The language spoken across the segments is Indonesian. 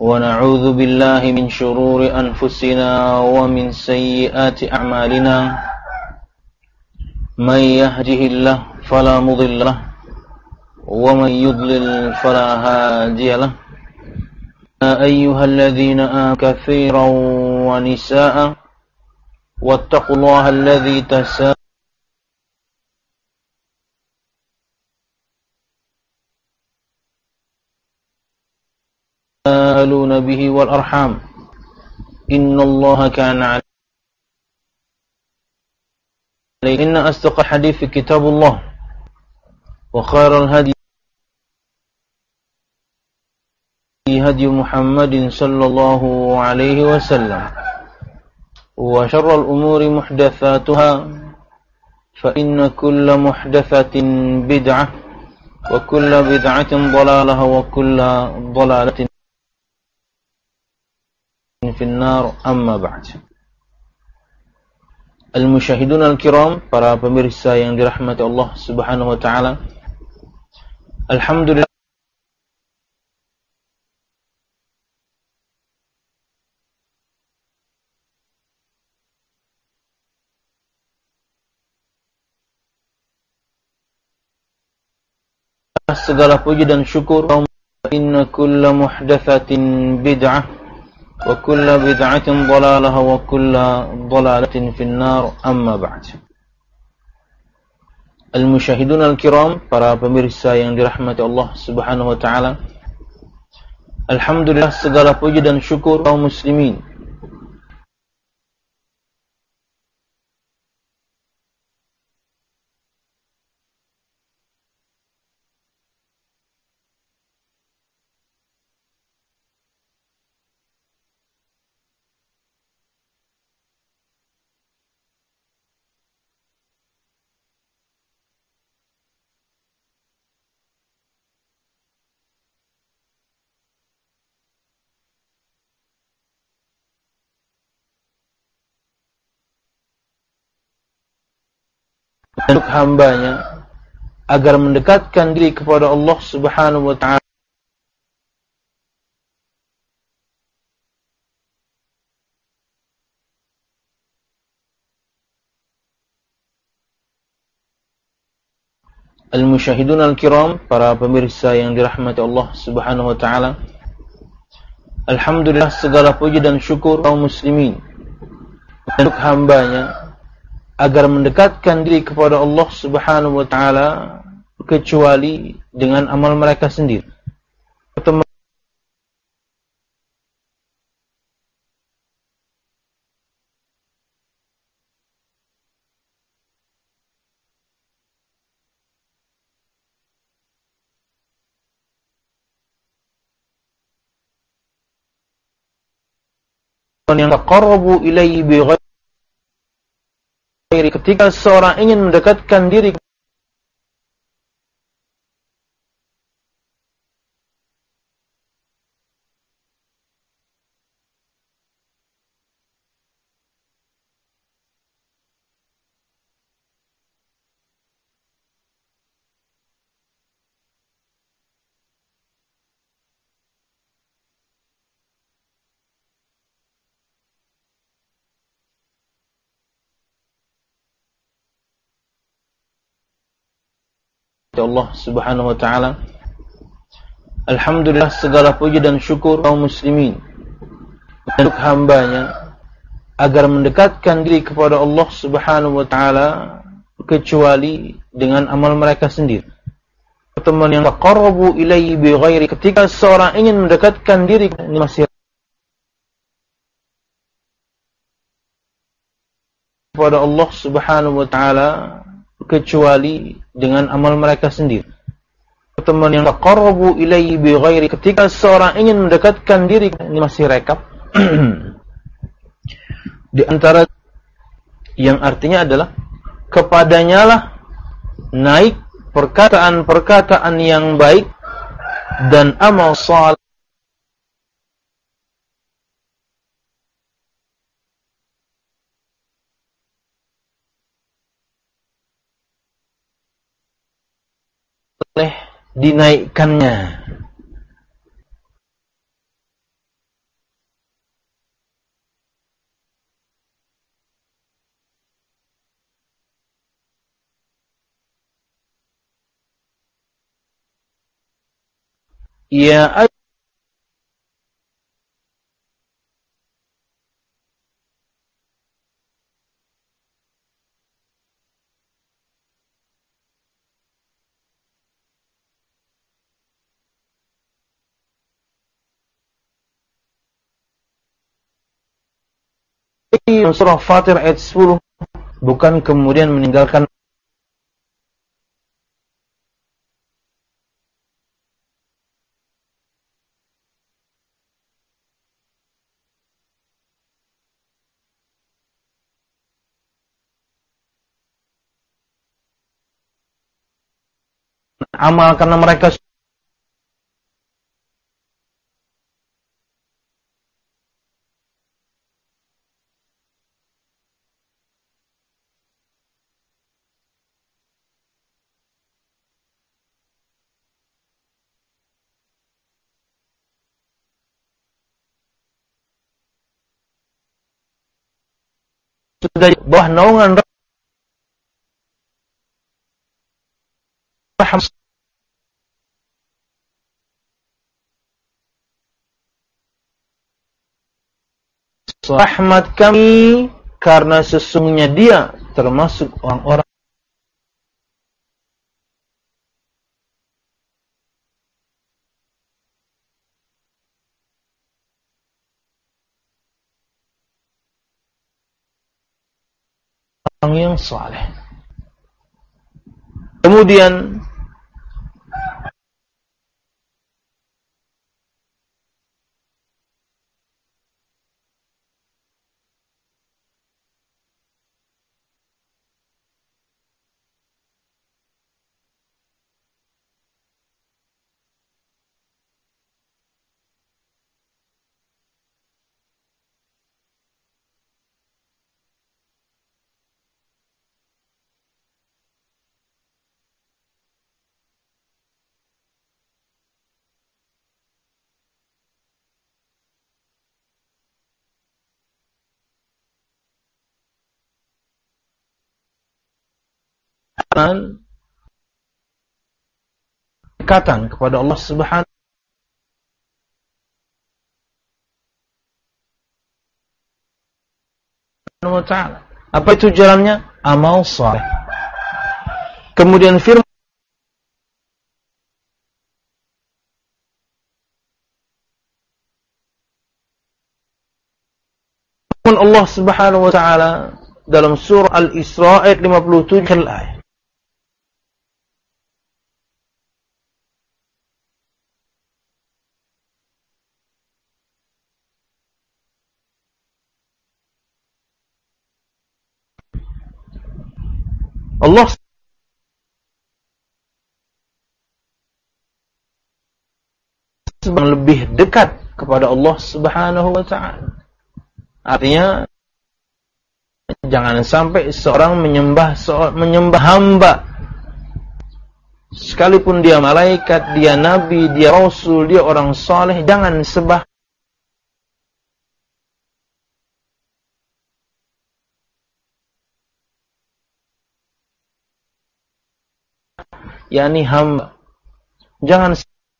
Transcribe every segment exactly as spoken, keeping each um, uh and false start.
ونعوذ بالله من شرور أنفسنا ومن سيئات أعمالنا من يهده الله فلا مضل له ومن يضلل فلا هادي له يا أيها الذين آمنوا كثيرا ونساء واتقوا الله الذي تساءلون تساءلون به والأرحام إن الله كان عليكم إن أصدق الحديث كتاب الله وخير الهدي هدي محمد صلى الله عليه وسلم وشر الأمور محدثاتها فإن كل محدثة بدعة وكل بدعة ضلالة وكل ضلالة في الnar, amma ba'd. Al-musyahidun al-kiram, para pemirsa yang dirahmati Allah Subhanahu wa taala. Alhamdulillah segala puji dan syukur. Inna kulla muhdatsatin bid'ah wa kulla bid'atin dhalalah wa kulla dhalalatin finnar, amma ba'd. Al-musyahidun al-kiram, para pemirsa yang dirahmati Allah Subhanahu wa taala. Alhamdulillah segala puji dan syukur kaum muslimin untuk hambanya agar mendekatkan diri kepada Allah Subhanahu wa ta'ala Al-musyahidun al-kiram, para pemirsa yang dirahmati Allah Subhanahu wa ta'ala. Alhamdulillah segala puji dan syukur kaum muslimin untuk hambanya agar mendekatkan diri kepada Allah Subhanahu wa ta'ala kecuali dengan amal mereka sendiri. Yang taqarrabu ilaihi bighairi, ketika seorang ingin mendekatkan diri Allah Subhanahu wa ta'ala. Alhamdulillah segala puji dan syukur kaum muslimin untuk hambanya agar mendekatkan diri kepada Allah Subhanahu wa ta'ala kecuali dengan amal mereka sendiri. Pertemuan yang taqarrabu ilaihi bighairi, ketika seorang ingin mendekatkan diri masih kepada Allah Subhanahu wa ta'ala kecuali dengan amal mereka sendiri. Pertemuan yang taqarrabu ilaihi bighairi, ketika seorang ingin mendekatkan diri, ini masih rekap di antara yang artinya adalah kepadanya lah naik perkataan-perkataan yang baik dan amal saleh dinaikkannya. ya surah Fatir ayat sepuluh, bukan kemudian meninggalkan amal karena mereka sudah bawah naungan rahmat rahmat kami, karena sesungguhnya dia termasuk orang-orang yang saleh. Kemudian dekatan kepada Allah Subhanahu wa ta'ala. Apa itu jalannya? Amal saleh. Kemudian firman Allah Subhanahu wa ta'ala dalam surah Al-Isra ayat lima puluh tujuh ayat. Allah lebih dekat kepada Allah Subhanahu wa ta'ala. Artinya jangan sampai seorang menyembah seorang, menyembah hamba, sekalipun dia malaikat, dia nabi, dia rasul, dia orang saleh, jangan sembah yakni hamba. Jangan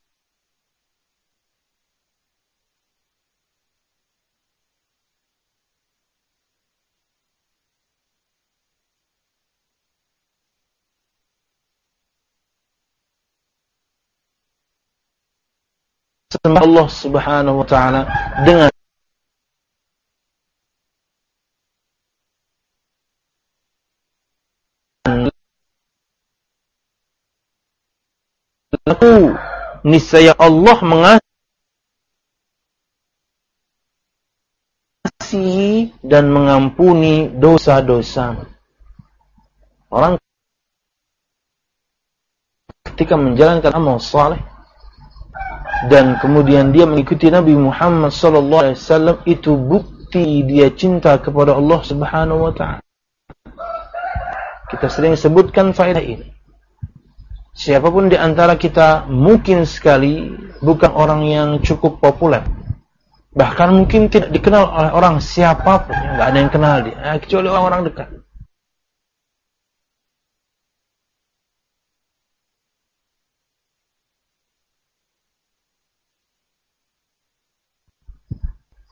sembah Allah Subhanahu wa ta'ala dengan laku, niscaya Allah mengasihi dan mengampuni dosa-dosa. Orang ketika menjalankan amal saleh dan kemudian dia mengikuti Nabi Muhammad sallallahu alaihi wasallam, itu bukti dia cinta kepada Allah Subhanahu wa ta'ala. Kita sering sebutkan faedah ini. Siapapun di antara kita mungkin sekali bukan orang yang cukup populer, bahkan mungkin tidak dikenal oleh orang siapapun, nggak ada yang kenal dia, kecuali orang-orang dekat.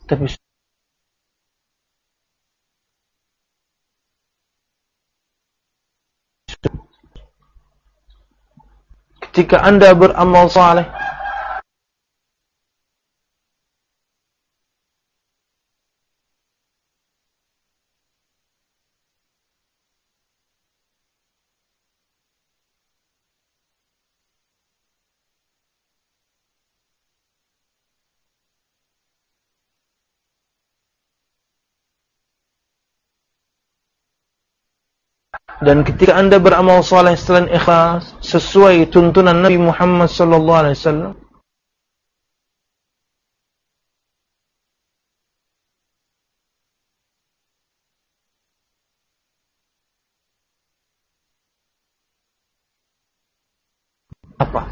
Tapi ketika Anda beramal saleh, dan ketika Anda beramal saleh selain ikhlas sesuai tuntunan Nabi Muhammad sallallahu alaihi wasallam, apa?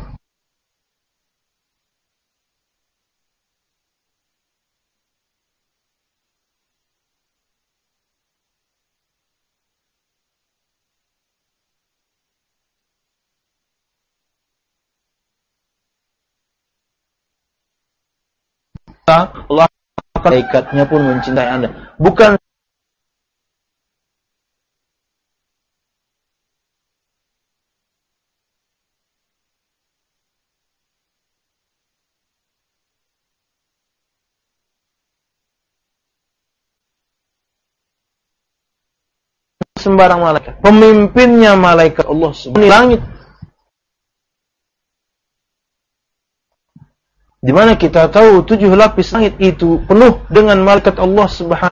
Allah malaikatnya pun mencintai Anda. Bukan sembarang malaikat. Pemimpinnya malaikat Allah subhanahu langit. Di mana kita tahu tujuh lapis langit itu penuh dengan malaikat Allah subhanahu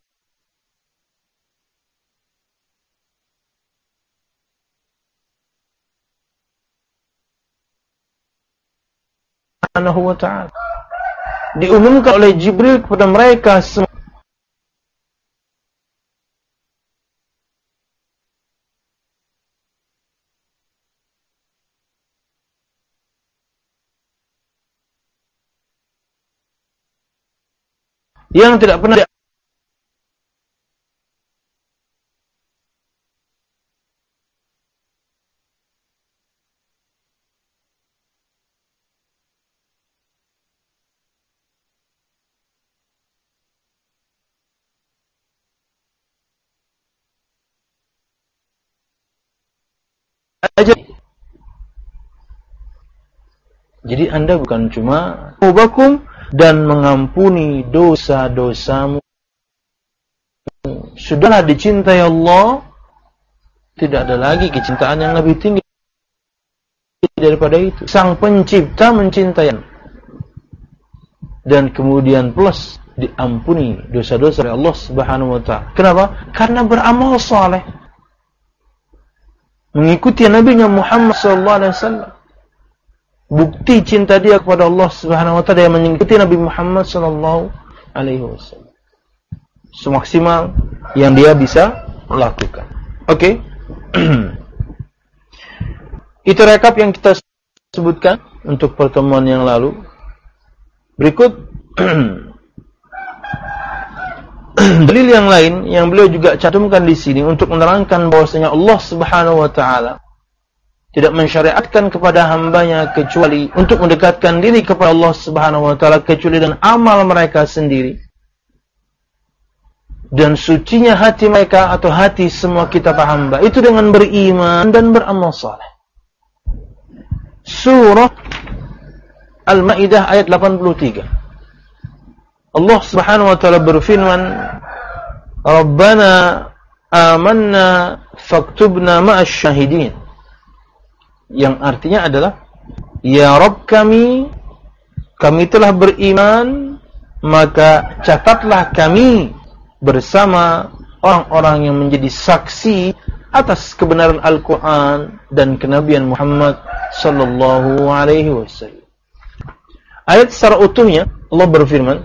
wa ta'ala. Diumumkan oleh Jibril kepada mereka semua. Yang tidak pernah aja. Jadi Anda bukan cuma ubakum dan mengampuni dosa-dosamu. Sudahlah dicintai Allah, tidak ada lagi kecintaan yang lebih tinggi daripada itu. Sang pencipta mencintai dan kemudian plus diampuni dosa-dosa oleh Allah Subhanahu wa ta'ala. Kenapa? Karena beramal saleh, mengikuti Nabi Muhammad sallallahu alaihi wasallam. Bukti cinta dia kepada Allah Subhanahu wa ta'ala yang mengikuti Nabi Muhammad sallallahu alaihi wasallam semaksimal yang dia bisa lakukan. Oke. Okay. Itu rekap yang kita sebutkan untuk pertemuan yang lalu. Berikut dalil yang lain yang beliau juga cantumkan di sini untuk menerangkan bahwasanya Allah Subhanahu wa ta'ala tidak mensyariatkan kepada hambanya kecuali untuk mendekatkan diri kepada Allah Subhanahu wa ta'ala kecuali dengan amal mereka sendiri. Dan sucinya hati mereka atau hati semua kita hamba itu dengan beriman dan beramal saleh. Surah Al-Maidah ayat delapan puluh tiga. Allah Subhanahu wa ta'ala berfirman, Rabbana amanna faktubna ma'asy syahidin. Yang artinya adalah, ya Rabb kami, kami telah beriman, maka catatlah kami bersama orang-orang yang menjadi saksi atas kebenaran Al-Quran dan kenabian Muhammad sallallahu alaihi wasallam. Ayat secara utuhnya Allah berfirman,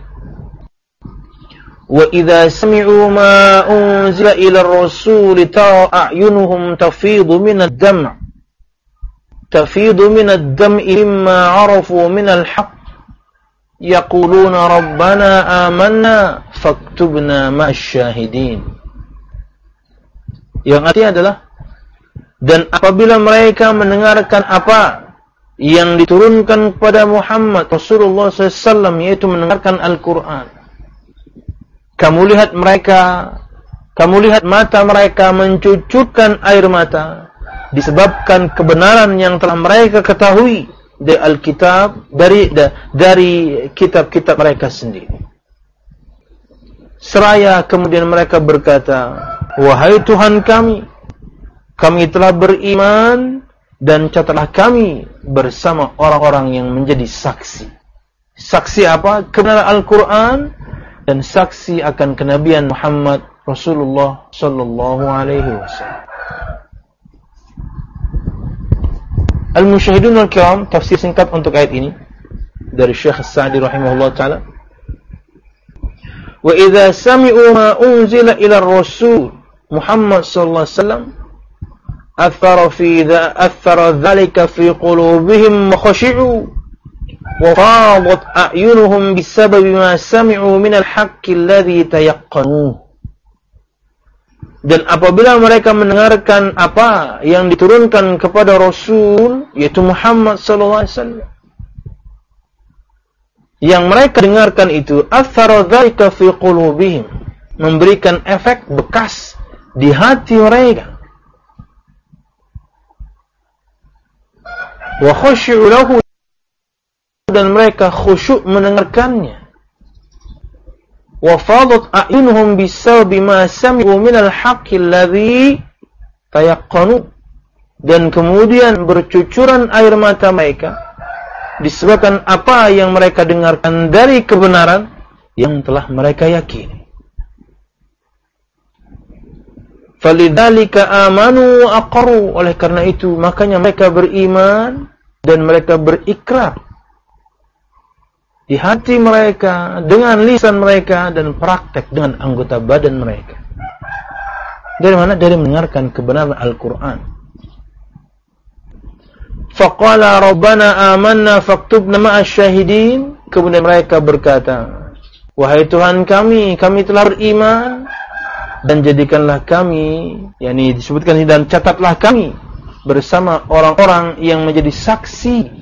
wa idza sami'u ma unzila ila ar-rasul tara a'yunuhum tafidu min ad-dam' tafidu min ad-dam'i mimma 'arafu min al-haqq yaquluna rabbana amanna faktubna ma'asy-syahidin. Yang artinya adalah, dan apabila mereka mendengarkan apa yang diturunkan kepada Muhammad Rasulullah sallallahu alaihi wasallam, yaitu mendengarkan Al-Quran, kamu lihat mereka, kamu lihat mata mereka mencucurkan air mata disebabkan kebenaran yang telah mereka ketahui dari Alkitab, dari dari kitab-kitab mereka sendiri. Seraya kemudian mereka berkata, wahai Tuhan kami, kami telah beriman dan catatlah kami bersama orang-orang yang menjadi saksi. Saksi apa? Kebenaran Al-Quran dan saksi akan kenabian Muhammad Rasulullah sallallahu alaihi wasallam. Al-Musyahidun al-Kiram, tafsir singkat untuk ayat ini dari Syekh As-Sa'di rahimahullah ta'ala. Wa idza sami'u ma unzila ila ar-rasul Muhammad sallallahu alaihi wasallam athara fi dha athara dhalika fi qulubihim wa khashi'u wa fadat a'yunuhum bisababi ma sami'u min al-haqqi alladhi tayaqqanu. Dan apabila mereka mendengarkan apa yang diturunkan kepada Rasul, yaitu Muhammad sallallahu alaihi wasallam, yang mereka dengarkan itu, athara dhalika fi qulubihim, memberikan efek bekas di hati mereka. Wa khushu'u lahu, dan mereka khusyuk mendengarkannya. Wa fadat a'yunuhum bisababi ma sami'u minal haqqi alladhi tayaqqanu, dan kemudian bercucuran air mata mereka disebabkan apa yang mereka dengarkan dari kebenaran yang telah mereka yakini. Falidzalika amanu wa aqarru, oleh karena itu makanya mereka beriman dan mereka berikrar di hati mereka, dengan lisan mereka, dan praktek dengan anggota badan mereka. Dari mana? Dari mendengarkan kebenaran Al-Quran. Faqala Rabbana amanna faktubna ma'as syahidin. Kemudian mereka berkata, wahai Tuhan kami, kami telah beriman dan jadikanlah kami, yakni disebutkan ini, dan catatlah kami bersama orang-orang yang menjadi saksi.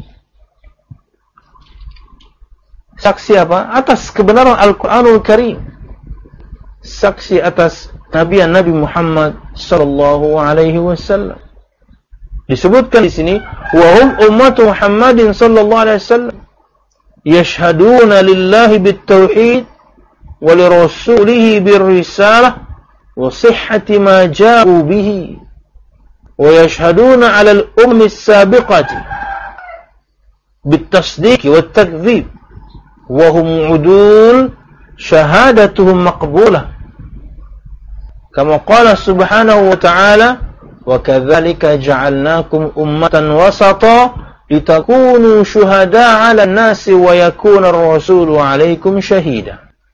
Saksi apa? Atas kebenaran Al-Quranul Karim. Saksi atas nabian Nabi Muhammad sallallahu alaihi wasallam. Disebutkan di sini, wa hum ummatu Muhammadin sallallahu alaihi wasallam yashhaduna lillahi bit-tauhid wa li rasulihi bir-risalah wa sihhati ma ja'u bihi wa yashhaduna 'ala al-ummi as-sabiqati bit-tasdiq wat-takdzib wa hum 'udul shahadatuhum maqbulah kama qala subhanahu wa ta'ala وَكَذَلِكَ جَعَلْنَاكُمْ أُمَّةً وَسَطًا لِتَكُونُوا شُهَدَاءَ عَلَى النَّاسِ وَيَكُونَ الرَّسُولُ عَلَيْكُمْ شَهِيدًا.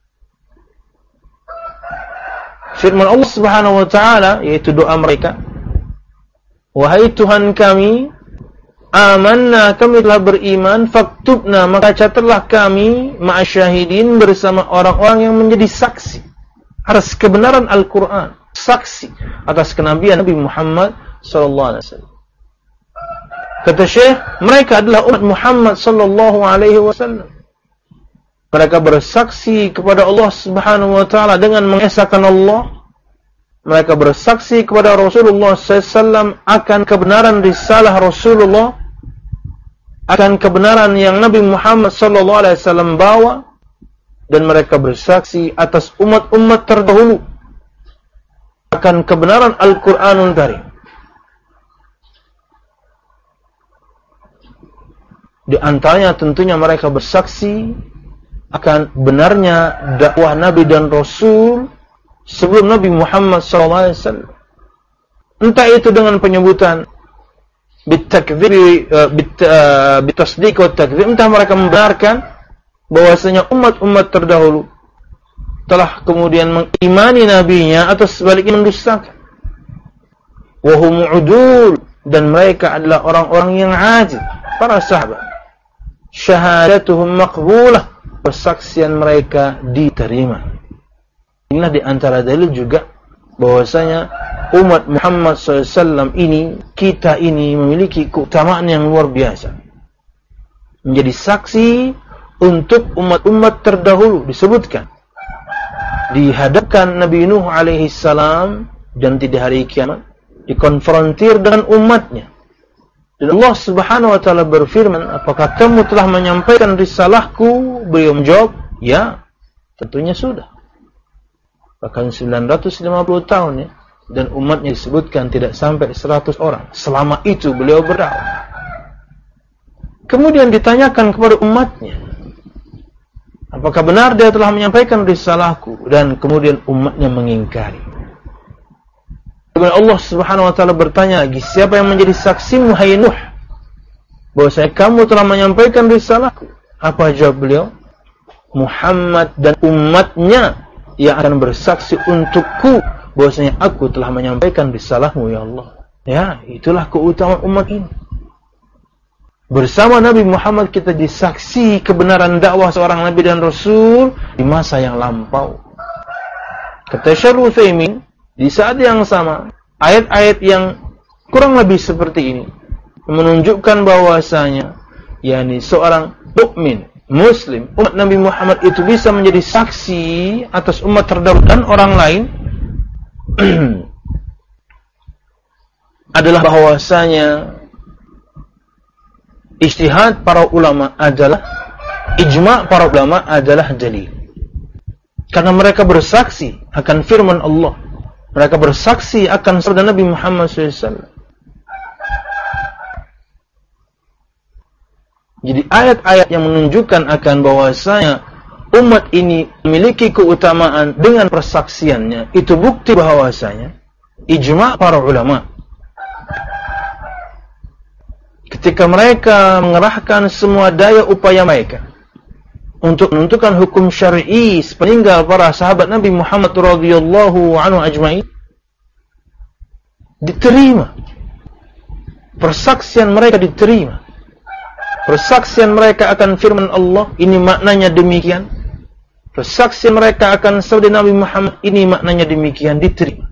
Firman Allah Subhanahu wa taala, yaitu doa mereka, wahai Tuhan kami, amanna, kami telah beriman, faktubna, maka catatlah kami ma'asyahidin, bersama orang-orang yang menjadi saksi atas kebenaran Al-Quran, saksi atas kenabian Nabi Muhammad sallallahu alaihi wasallam. Kata Syekh, mereka adalah umat Muhammad sallallahu alaihi wasallam. Mereka bersaksi kepada Allah Subhanahu wa taala dengan mengesahkan Allah. Mereka bersaksi kepada Rasulullah sallallahu alaihi wasallam akan kebenaran risalah Rasulullah, akan kebenaran yang Nabi Muhammad sallallahu alaihi wasallam bawa, dan mereka bersaksi atas umat-umat terdahulu akan kebenaran Al-Quranul Karim. Di antaranya tentunya mereka bersaksi akan benarnya dakwah Nabi dan Rasul sebelum Nabi Muhammad sallallahu alaihi wasallam. Entah itu dengan penyebutan bitakdzib, bitasdiq wa takdzib, entah mereka membenarkan bahwasanya umat-umat terdahulu telah kemudian mengimani nabinya atau sebaliknya mendustakan. Wa hum udul, dan mereka adalah orang-orang yang adil, para sahabat. Syahadatuhum maqbulah, persaksian mereka diterima. Inilah di antara dalil juga bahwasanya umat Muhammad sallallahu alaihi wasallam ini, kita ini memiliki keutamaan yang luar biasa. Menjadi saksi untuk umat-umat terdahulu. Disebutkan dihadapkan Nabi Nuh alaihi salam dan di hari kiamat dikonfrontir dengan umatnya. Dan Allah Subhanahu wa taala berfirman, apakah kamu telah menyampaikan risalahku? Beliau menjawab, ya, tentunya sudah. Bahkan sembilan ratus lima puluh tahun ya, dan umatnya disebutkan tidak sampai seratus orang. Selama itu beliau berdakwah. Kemudian ditanyakan kepada umatnya, apakah benar dia telah menyampaikan risalahku? Dan kemudian umatnya mengingkari. Kemudian Allah Subhanahu wa taala bertanya lagi, siapa yang menjadi saksimu hai Nuh bahwasanya kamu telah menyampaikan risalahku? Apa jawab beliau? Muhammad dan umatnya yang akan bersaksi untukku bahwasanya aku telah menyampaikan risalahmu ya Allah. Ya, itulah keutamaan umat ini. Bersama Nabi Muhammad kita disaksi kebenaran dakwah seorang Nabi dan Rasul di masa yang lampau. Kata Syekh Utsaimin, di saat yang sama, ayat-ayat yang kurang lebih seperti ini menunjukkan bahwasanya yakni seorang mukmin, muslim, umat Nabi Muhammad itu bisa menjadi saksi atas umat terdahulu dan orang lain adalah bahwasanya ijtihad para ulama adalah ijma' para ulama adalah dalil. Karena mereka bersaksi akan firman Allah. Mereka bersaksi akan sabda Nabi Muhammad shallallahu alaihi wasallam. Jadi ayat-ayat yang menunjukkan akan bahwasanya umat ini memiliki keutamaan dengan persaksiannya, itu bukti bahwasanya ijma' para ulama. Ketika mereka mengerahkan semua daya upaya mereka untuk menentukan hukum syar'i sepeninggal para sahabat Nabi Muhammad radhiyallahu anhu ajma'in, diterima. Persaksian mereka diterima. Persaksian mereka akan firman Allah, ini maknanya demikian. Persaksian mereka akan sabda Nabi Muhammad, ini maknanya demikian, diterima.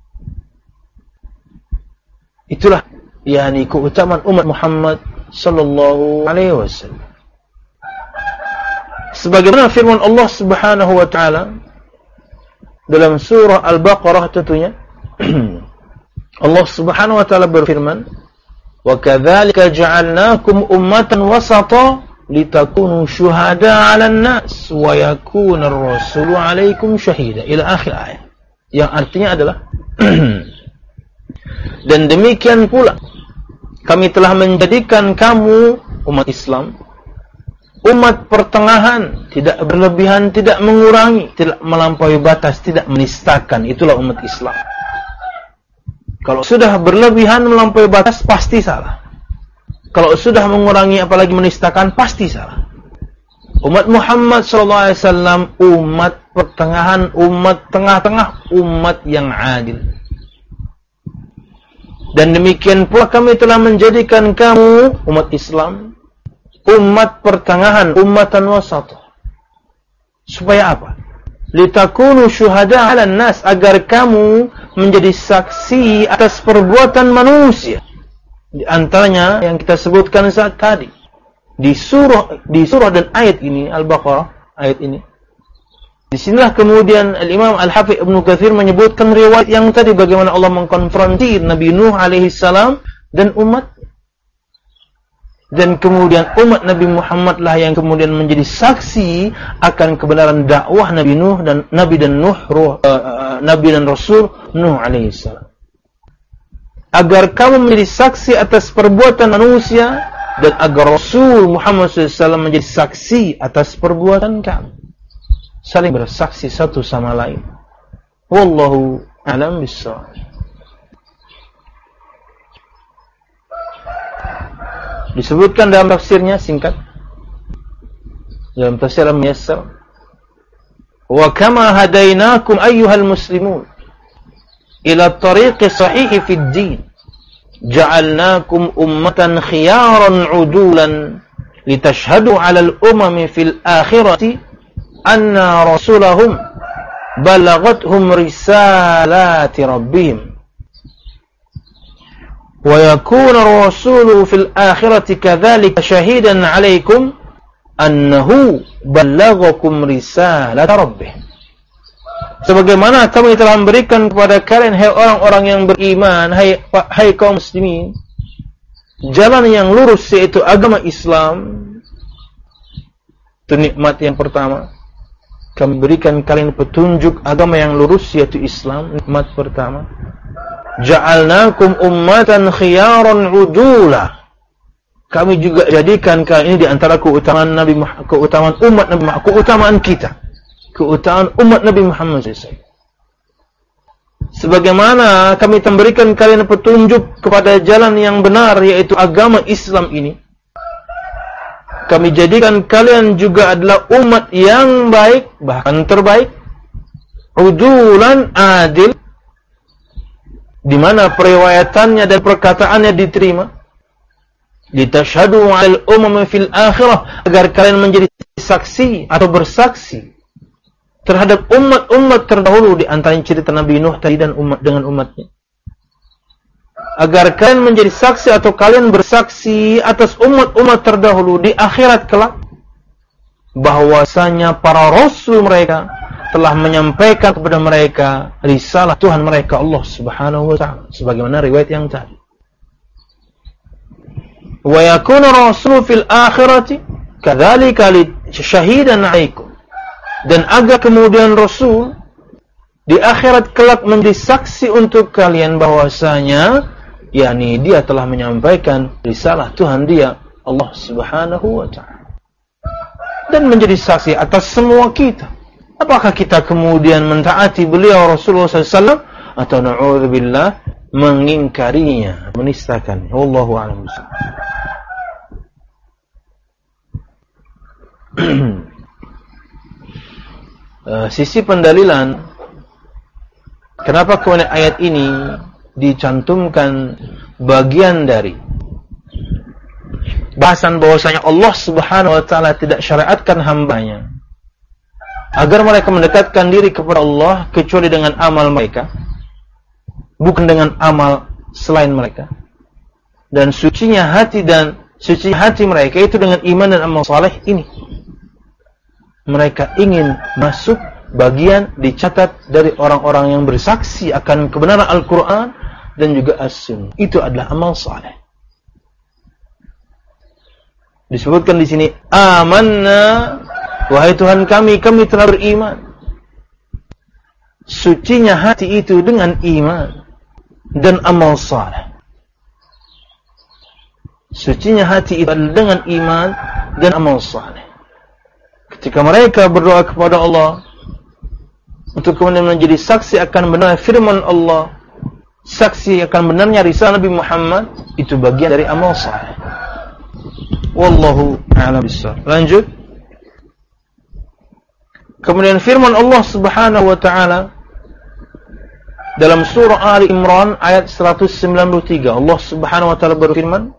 Itulah yakni keutamaan umat Muhammad sallallahu alaihi wasallam. Sebagaimana firman Allah Subhanahu wa taala dalam surah Al-Baqarah tentunya Allah Subhanahu wa taala berfirman, "Wa kadzalika ja'alnakum ummatan wasata litakunu syuhada 'alan nas wa yakuna ar-rasulu 'alaikum syahida." Ila akhir ayat. Yang artinya adalah dan demikian pula kami telah menjadikan kamu umat Islam umat pertengahan, tidak berlebihan, tidak mengurangi, tidak melampaui batas, tidak menistakan. Itulah umat Islam. Kalau sudah berlebihan melampaui batas, pasti salah. Kalau sudah mengurangi apalagi menistakan, pasti salah. Umat Muhammad sallallahu alaihi wasallam umat pertengahan, umat tengah-tengah, umat yang adil. Dan demikian pula kami telah menjadikan kamu umat Islam umat pertengahan, ummatan wasat. Supaya apa? Litakunu syuhada 'alan nas, agar kamu menjadi saksi atas perbuatan manusia. Di antaranya yang kita sebutkan saat tadi di surah di surah dan ayat ini Al-Baqarah, ayat ini. Di sinilah kemudian Al-Imam Al-Hafidz Ibnu Katsir menyebutkan riwayat yang tadi bagaimana Allah mengkonfrontir Nabi Nuh alaihi salam dan umat. Dan kemudian umat Nabi Muhammad lah yang kemudian menjadi saksi akan kebenaran dakwah Nabi Nuh dan Nabi dan Nuh, uh, uh, Nabi dan Rasul Nuh alaihi salam. Agar kamu menjadi saksi atas perbuatan manusia dan agar Rasul Muhammad shallallahu alaihi wasallam menjadi saksi atas perbuatan kamu. Saling bersaksi satu sama lain. Wallahu a'lam bissawab. Disebutkan dalam tafsirnya singkat dalam tafsir Al-Muyassar, wa kama hadainakum ayyuhal muslimun ila tariqi sahihi fid din ja'alnakum ummatan khiyaran 'udulan litashhadu 'alal umami fil akhirati anna rasulahum balagathum risalati rabbihim wa yakuna ar-rasulu fil akhirati kadzalika shahidan 'alaikum annahu ballaghakum risalata rabbih. sebagaimana kami telah memberikan kepada kalian, hai orang-orang yang beriman, hai, hai kaum muslimin, jalan yang lurus, yaitu agama Islam. Itu nikmat yang pertama. Kami berikan kalian petunjuk agama yang lurus, yaitu Islam. Nikmat pertama. Ja'alnakum ummatan khiyaran udula. Kami juga jadikan kalian ini di antara keutamaan Nabi Muhammad, keutamaan umat Nabi Muhammad, keutamaan kita, keutamaan umat Nabi Muhammad shallallahu alaihi wasallam. Sebagaimana kami memberikan kalian petunjuk kepada jalan yang benar, yaitu agama Islam ini, kami jadikan kalian juga adalah umat yang baik, bahkan terbaik, udulan, adil, di mana periwayatannya dan perkataannya diterima. Litashhadu 'alal umam fil akhirah, agar kalian menjadi saksi atau bersaksi terhadap umat-umat terdahulu, di antara cerita Nabi Nuh tadi dan umat dengan umatnya. Agar kalian menjadi saksi atau kalian bersaksi atas umat-umat terdahulu di akhirat kelak, bahwasanya para rasul mereka telah menyampaikan kepada mereka risalah Tuhan mereka Allah Subhanahu wa taala, sebagaimana riwayat yang tadi. Wa yakunu rasul fil akhirati kadzalika syahidan 'alaikum, dan agar kemudian Rasul di akhirat kelak menjadi saksi untuk kalian bahwasanya, yakni dia telah menyampaikan risalah Tuhan dia Allah Subhanahu wa taala, dan menjadi saksi atas semua kita. Apakah kita kemudian mentaati beliau Rasulullah sallallahu alaihi wasallam, atau na'udzubillah mengingkarinya, menistakan? Wallahu a'lam bishawab. Uh, sisi pendalilan kenapa kemudian ayat ini dicantumkan bagian dari bahasan bahwasanya Allah Subhanahu wa taala tidak syariatkan hambanya agar mereka mendekatkan diri kepada Allah kecuali dengan amal mereka, bukan dengan amal selain mereka. Dan sucinya hati dan suci hati mereka itu dengan iman dan amal saleh ini. Mereka ingin masuk bagian dicatat dari orang-orang yang bersaksi akan kebenaran Al-Quran dan juga As-Sunnah. Itu adalah amal saleh. Disebutkan di sini, amanna, wahai Tuhan kami, kami telah beriman. Sucinya hati itu dengan iman dan amal saleh. Sucinya hati itu adalah dengan iman dan amal saleh. Ketika mereka berdoa kepada Allah untuk kemudian menjadi saksi akan benar firman Allah, saksi akan benarnya risalah Nabi Muhammad, itu bagian dari amal saleh. Wallahu a'lam bishawab. Lanjut. Kemudian firman Allah Subhanahu wa taala dalam surah Ali Imran ayat seratus sembilan puluh tiga, Allah Subhanahu wa taala berfirman,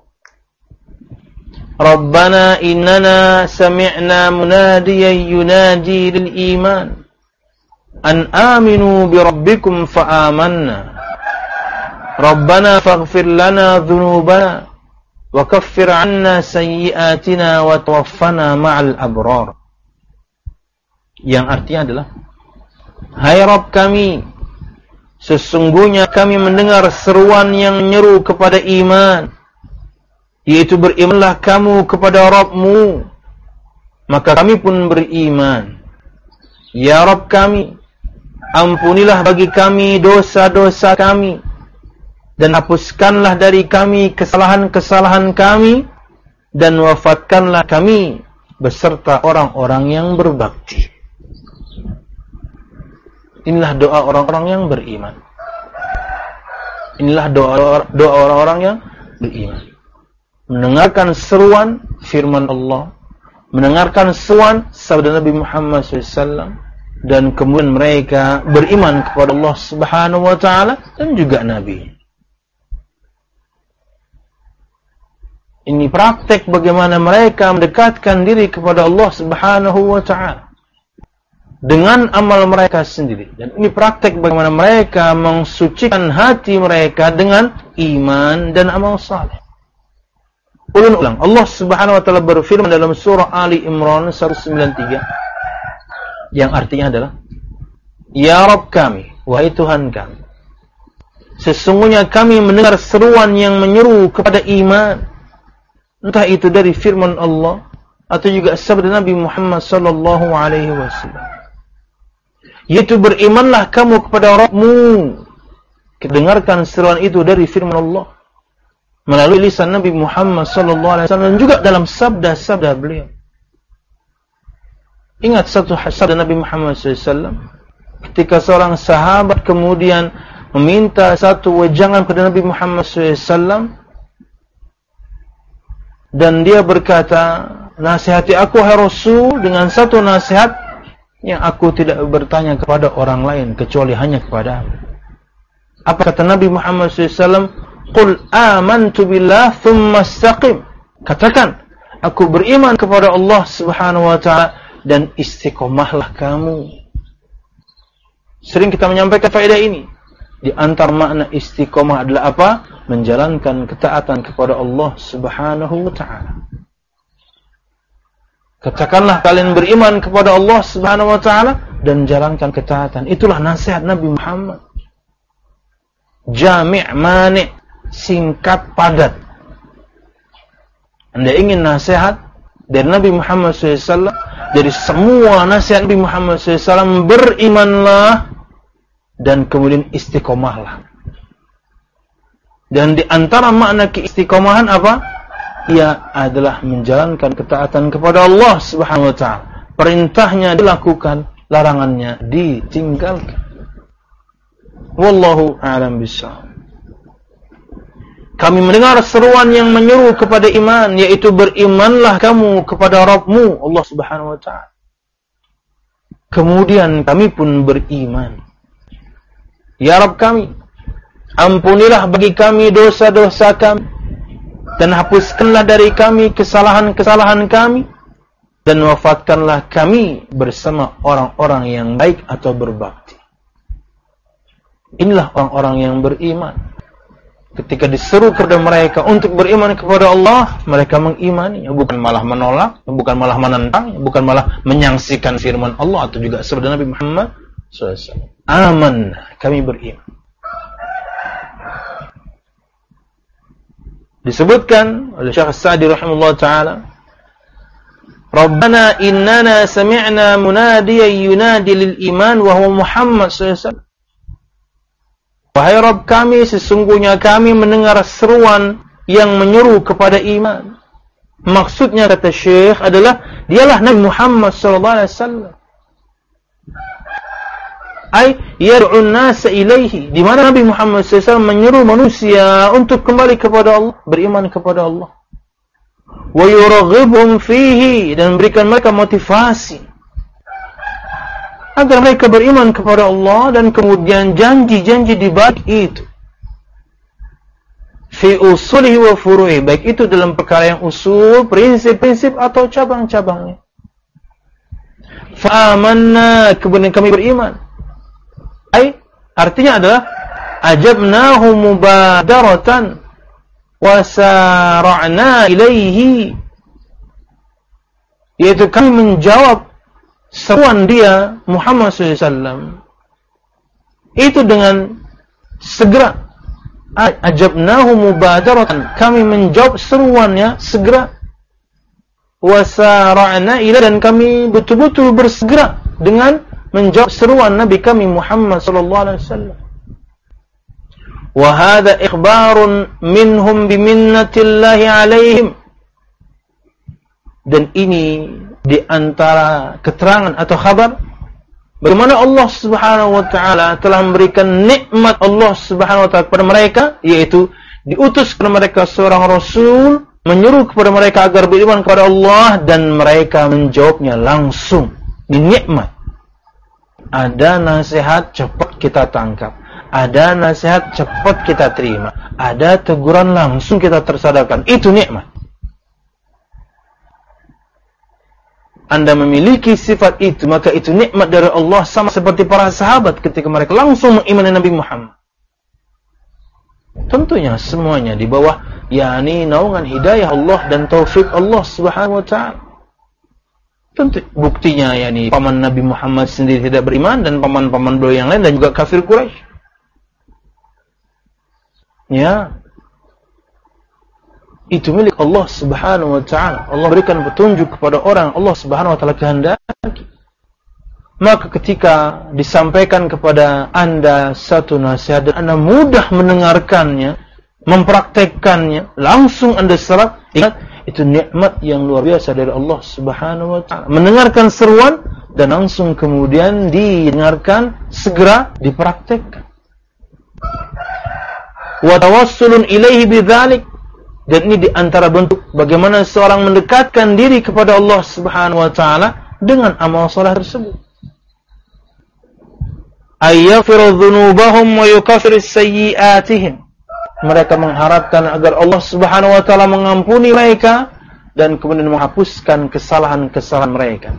Rabbana innana sami'na munadiyan yunadi lil iman an aminu bi rabbikum fa amanna. Rabbana faghfir lana dhunubana wa kaffir 'anna sayyi'atina wa tawaffana ma'al abrar. Yang artinya adalah, hai Rabb kami, sesungguhnya kami mendengar seruan yang menyeru kepada iman, yaitu berimanlah kamu kepada Rabbmu, maka kami pun beriman. Ya Rabb kami, ampunilah bagi kami dosa-dosa kami, dan hapuskanlah dari kami kesalahan-kesalahan kami, dan wafatkanlah kami beserta orang-orang yang berbakti. Inilah doa orang-orang yang beriman. Inilah doa doa orang-orang yang beriman. Mendengarkan seruan firman Allah, mendengarkan seruan sabda Nabi Muhammad shallallahu alaihi wasallam, dan kemudian mereka beriman kepada Allah Subhanahu wa taala dan juga Nabi. Ini praktek bagaimana mereka mendekatkan diri kepada Allah Subhanahu wa taala dengan amal mereka sendiri. Dan ini praktek bagaimana mereka mensucikan hati mereka dengan iman dan amal saleh. Ulang-ulang, Allah Subhanahu wa taala berfirman dalam surah Ali Imran seratus sembilan puluh tiga, yang artinya adalah, Ya Rabb kami, wahai Tuhan kami, sesungguhnya kami mendengar seruan yang menyeru kepada iman, entah itu dari firman Allah atau juga sabda Nabi Muhammad sallallahu alaihi wasallam, yaitu berimanlah kamu kepada Rabbmu. Dengarkan seruan itu dari firman Allah melalui lisan Nabi Muhammad sallallahu alaihi wasallam dan juga dalam sabda-sabda beliau. Ingat satu sabda Nabi Muhammad sallallahu alaihi wasallam ketika seorang sahabat kemudian meminta satu wejangan kepada Nabi Muhammad sallallahu alaihi wasallam dan dia berkata, nasihati aku hai Rasul dengan satu nasihat yang aku tidak bertanya kepada orang lain kecuali hanya kepadamu. Apa kata Nabi Muhammad sallallahu alaihi wasallam? Qul amantu billah thumma istaqim. Katakan, aku beriman kepada Allah Subhanahu wa taala dan istiqomahlah kamu. Sering kita menyampaikan faedah ini. Di antara makna istiqomah adalah apa? Menjalankan ketaatan kepada Allah Subhanahu wa taala. Katakanlah kalian beriman kepada Allah Subhanahu wa taala dan jalankan ketaatan. Itulah nasihat Nabi Muhammad. Jami' mani', singkat padat. Anda ingin nasihat dari Nabi Muhammad sallallahu alaihi wasallam, dari semua nasihat Nabi Muhammad sallallahu alaihi wasallam, berimanlah dan kemudian istiqomahlah. Dan di antara makna keistiqomahan apa? Ia adalah menjalankan ketaatan kepada Allah Subhanahu wa taala. Perintahnya dilakukan, larangannya ditinggalkan. Wallahu a'lam bishawab. Kami mendengar seruan yang menyeru kepada iman, yaitu berimanlah kamu kepada Rabbmu, Allah Subhanahu wa taala. Kemudian kami pun beriman. Ya Rabb kami, ampunilah bagi kami dosa-dosa kami, dan hapuskanlah dari kami kesalahan-kesalahan kami, dan wafatkanlah kami bersama orang-orang yang baik atau berbakti. Inilah orang-orang yang beriman. Ketika diseru kepada mereka untuk beriman kepada Allah, mereka mengimani, bukan malah menolak, bukan malah menentang, bukan malah menyaksikan firman Allah atau juga sabda Nabi Muhammad sallallahu alaihi wasallam. Aman, kami beriman. Disebutkan oleh Syekh As-Sa'di rahimahullah ta'ala, Rabbana innana sami'na munadiyan yunadi lil iman wa huwa Muhammad sallallahu alaihi wasallam. Wahai Rabb kami, sesungguhnya kami mendengar seruan yang menyeru kepada iman. Maksudnya, kata Syekh, adalah dialah Nabi Muhammad sallallahu alaihi wasallam. Ay yad'un nasa ilaihi, di mana Nabi Muhammad sallallahu alaihi wasallam menyeru manusia untuk kembali kepada Allah, beriman kepada Allah. Wa yuraghibuhum fihi, dan memberikan mereka motivasi agar mereka beriman kepada Allah, dan kemudian janji-janji di balik itu. Fi usulihi wa furu'i, baik itu dalam perkara yang usul, prinsip-prinsip atau cabang-cabangnya. Fa amanna, kemudian kami beriman. Ay, artinya adalah ajabnahu mubadaratan wa sara'na ilaihi, yaitu kami menjawab seruan dia Muhammad sallallahu alaihi wasallam itu dengan segera. Ajabnahu mubadaratan, kami menjawab seruannya segera. Wasara'na ila, dan kami betul-betul bersegera dengan menjawab seruan Nabi kami Muhammad sallallahu alaihi wasallam. Wa hadha ikhbarun minhum biminnatillahi alaihim, dan ini di antara keterangan atau khabar bagaimana Allah Subhanahu wa taala telah memberikan nikmat Allah Subhanahu wa taala kepada mereka, yaitu diutus kepada mereka seorang rasul menyeru kepada mereka agar beriman kepada Allah, dan mereka menjawabnya langsung. Ini nikmat. Ada nasihat cepat kita tangkap, ada nasihat cepat kita terima, ada teguran langsung kita tersadarkan. Itu nikmat. Anda memiliki sifat itu, maka itu nikmat dari Allah, sama seperti para sahabat ketika mereka langsung mengimani Nabi Muhammad. Tentunya semuanya di bawah yakni naungan hidayah Allah dan taufik Allah Subhanahu wa taala. Tentu buktinya yakni paman Nabi Muhammad sendiri tidak beriman dan paman-paman beliau yang lain dan juga kafir Quraisy. Ya. Itu milik Allah Subhanahu wa taala. Allah berikan petunjuk kepada orang Allah Subhanahu wa taala kehendaki. Maka ketika disampaikan kepada Anda satu nasihat dan Anda mudah mendengarkannya, mempraktekkannya, langsung Anda serap, ingat itu nikmat yang luar biasa dari Allah Subhanahu wa taala. Mendengarkan seruan dan langsung kemudian didengarkan, segera dipraktekkan. Wa tawassulun ilaihi bidzalik, dan ini di antara bentuk bagaimana seorang mendekatkan diri kepada Allah Subhanahu wa taala dengan amal saleh tersebut. Ayyaghfiru dzunubahum wa yukaffiru sayyi'atihim. Mereka mengharapkan agar Allah Subhanahu wa taala mengampuni mereka dan kemudian menghapuskan kesalahan-kesalahan mereka.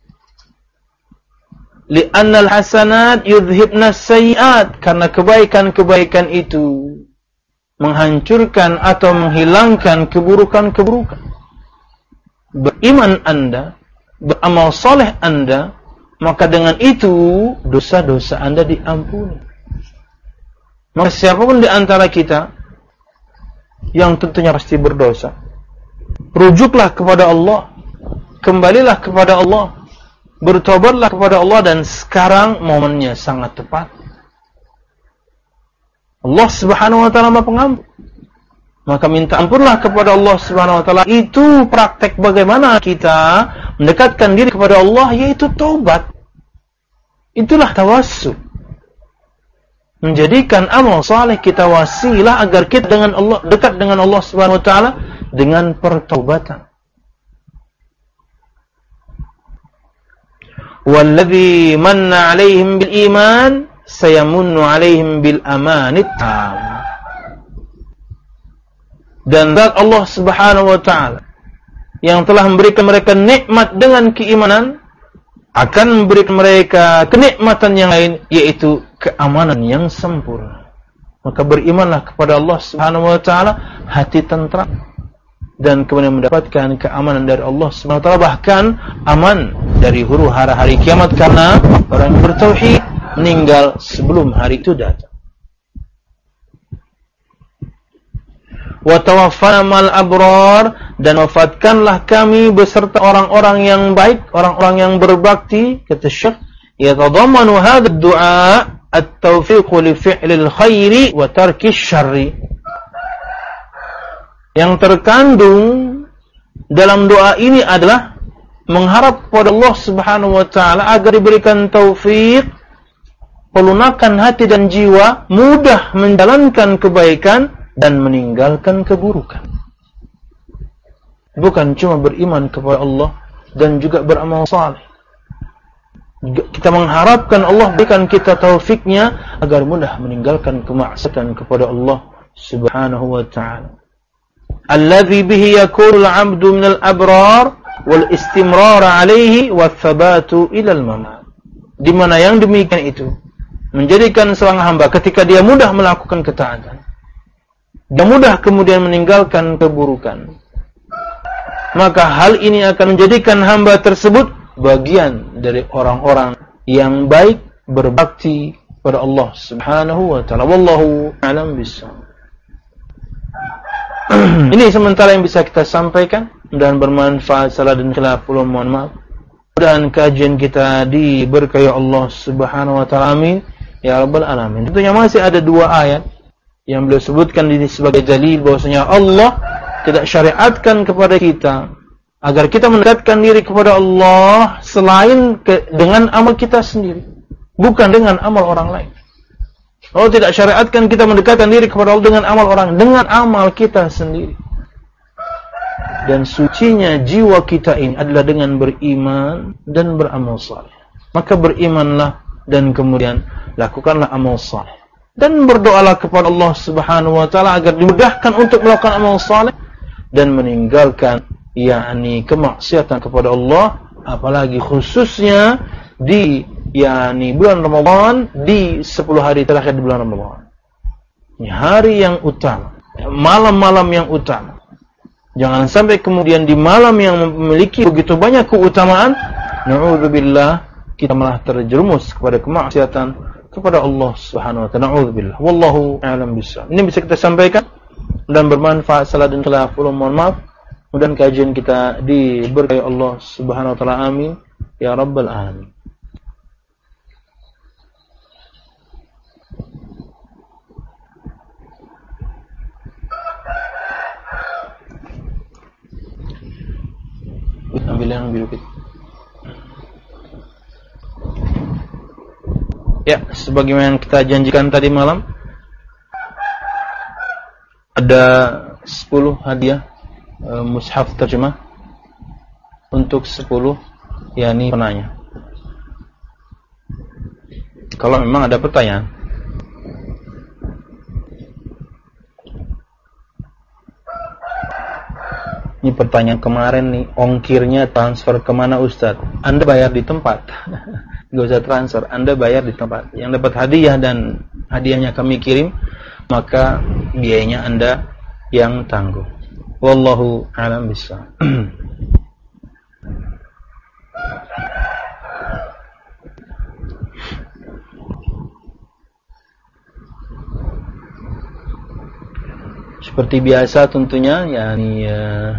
Li'anna al-hasanat yudhhibna as-sayyi'at, karena kebaikan-kebaikan itu menghancurkan atau menghilangkan keburukan-keburukan. Beriman Anda, beramal soleh Anda, maka dengan itu dosa-dosa Anda diampuni. Maka siapapun di antara kita yang tentunya pasti berdosa, rujuklah kepada Allah, kembalilah kepada Allah, bertobatlah kepada Allah, dan sekarang momennya sangat tepat. Allah Subhanahu wa taala Maha Pengampun. Maka minta ampunlah kepada Allah Subhanahu wa taala. Itu praktek bagaimana kita mendekatkan diri kepada Allah, yaitu taubat. Itulah tawassul. Menjadikan amal saleh kita wasilah agar kita dengan Allah dekat dengan Allah Subhanahu wa taala dengan pertaubatan. Walladzi manna 'alaihim bil iman sayamunnu 'alaihim bil amanit tam. Dan zat Allah Subhanahu wa taala yang telah memberikan mereka nikmat dengan keimanan akan memberikan mereka kenikmatan yang lain, yaitu keamanan yang sempurna. Maka berimanlah kepada Allah Subhanahu wa taala, hati tentram, dan kemudian mendapatkan keamanan dari Allah Subhanahu wa taala, bahkan aman dari huru-hara hari kiamat, karena orang yang bertauhid meninggal sebelum hari itu datang. Wa tawaffana mal abrar, dan wafatkanlah kami beserta orang-orang yang baik, orang-orang yang berbakti. Kata Syekh, yatadammanu hadha ad-du'a at-tawfiq li fi'lil khairi wa tarkis syarri. Yang terkandung dalam doa ini adalah mengharap kepada Allah Subhanahu wa taala agar diberikan taufik, pelunakan hati dan jiwa, mudah menjalankan kebaikan dan meninggalkan keburukan. Bukan cuma beriman kepada Allah dan juga beramal saleh. Kita mengharapkan Allah berikan kita taufiknya agar mudah meninggalkan kemaksiatan kepada Allah Subhanahu wa taala. Alladzi bihi yakunu al-'abdu min al-abrar wal istimrar 'alaihi wa thabatu ila al-mamat. Di mana yang demikian itu menjadikan seorang hamba ketika dia mudah melakukan ketaatan, dia mudah kemudian meninggalkan keburukan, maka hal ini akan menjadikan hamba tersebut bagian dari orang-orang yang baik, berbakti pada Allah Subhanahu wa taala. Wallahu a'lam bishawab. Ini sementara yang bisa kita sampaikan dan bermanfaat. Salah dan khilaf pula mohon maaf. Dan kajian kita diberkahi Allah Subhanahu wa taala. Amin ya rabbal alamin. Tentunya masih ada dua ayat yang beliau sebutkan ini sebagai dalil bahwasanya Allah tidak syariatkan kepada kita agar kita mendekatkan diri kepada Allah selain ke, dengan amal kita sendiri, bukan dengan amal orang lain. Allah tidak syariatkan kita mendekatkan diri kepada Allah dengan amal orang, dengan amal kita sendiri. Dan sucinya jiwa kita ini adalah dengan beriman dan beramal saleh. Maka berimanlah dan kemudian lakukanlah amal saleh. Dan berdoalah kepada Allah Subhanahu wa taala agar dimudahkan untuk melakukan amal saleh dan meninggalkan yakni kemaksiatan kepada Allah, apalagi khususnya di yakni bulan Ramadan, di sepuluh hari terakhir di bulan Ramadan. Ini hari yang utama, malam-malam yang utama. Jangan sampai kemudian di malam yang memiliki begitu banyak keutamaan, na'udzubillah, kita malah terjerumus kepada kemaksiatan kepada Allah Subhanahu wa taala. Na'udzubillah. Wallahu a'lam bishawab. Ini bisa kita sampaikan dan bermanfaat. Salah dan khilaf, mohon maaf. Mudah-mudahan kajian kita diberkahi Allah Subhanahu wa taala. Amin ya rabbal alamin. Ambil yang biru kita. Ya, sebagaimana yang kita janjikan tadi malam, ada sepuluh hadiah e, mushaf terjemah untuk sepuluh yakni penanya. Kalau memang ada pertanyaan. Ini pertanyaan kemarin nih, ongkirnya transfer kemana Ustaz? Anda bayar di tempat. Gak usah transfer, Anda bayar di tempat. Yang dapat hadiah dan hadiahnya kami kirim, maka biayanya Anda yang tanggung. Wallahu a'lam bishawab. Seperti biasa tentunya, yakni uh,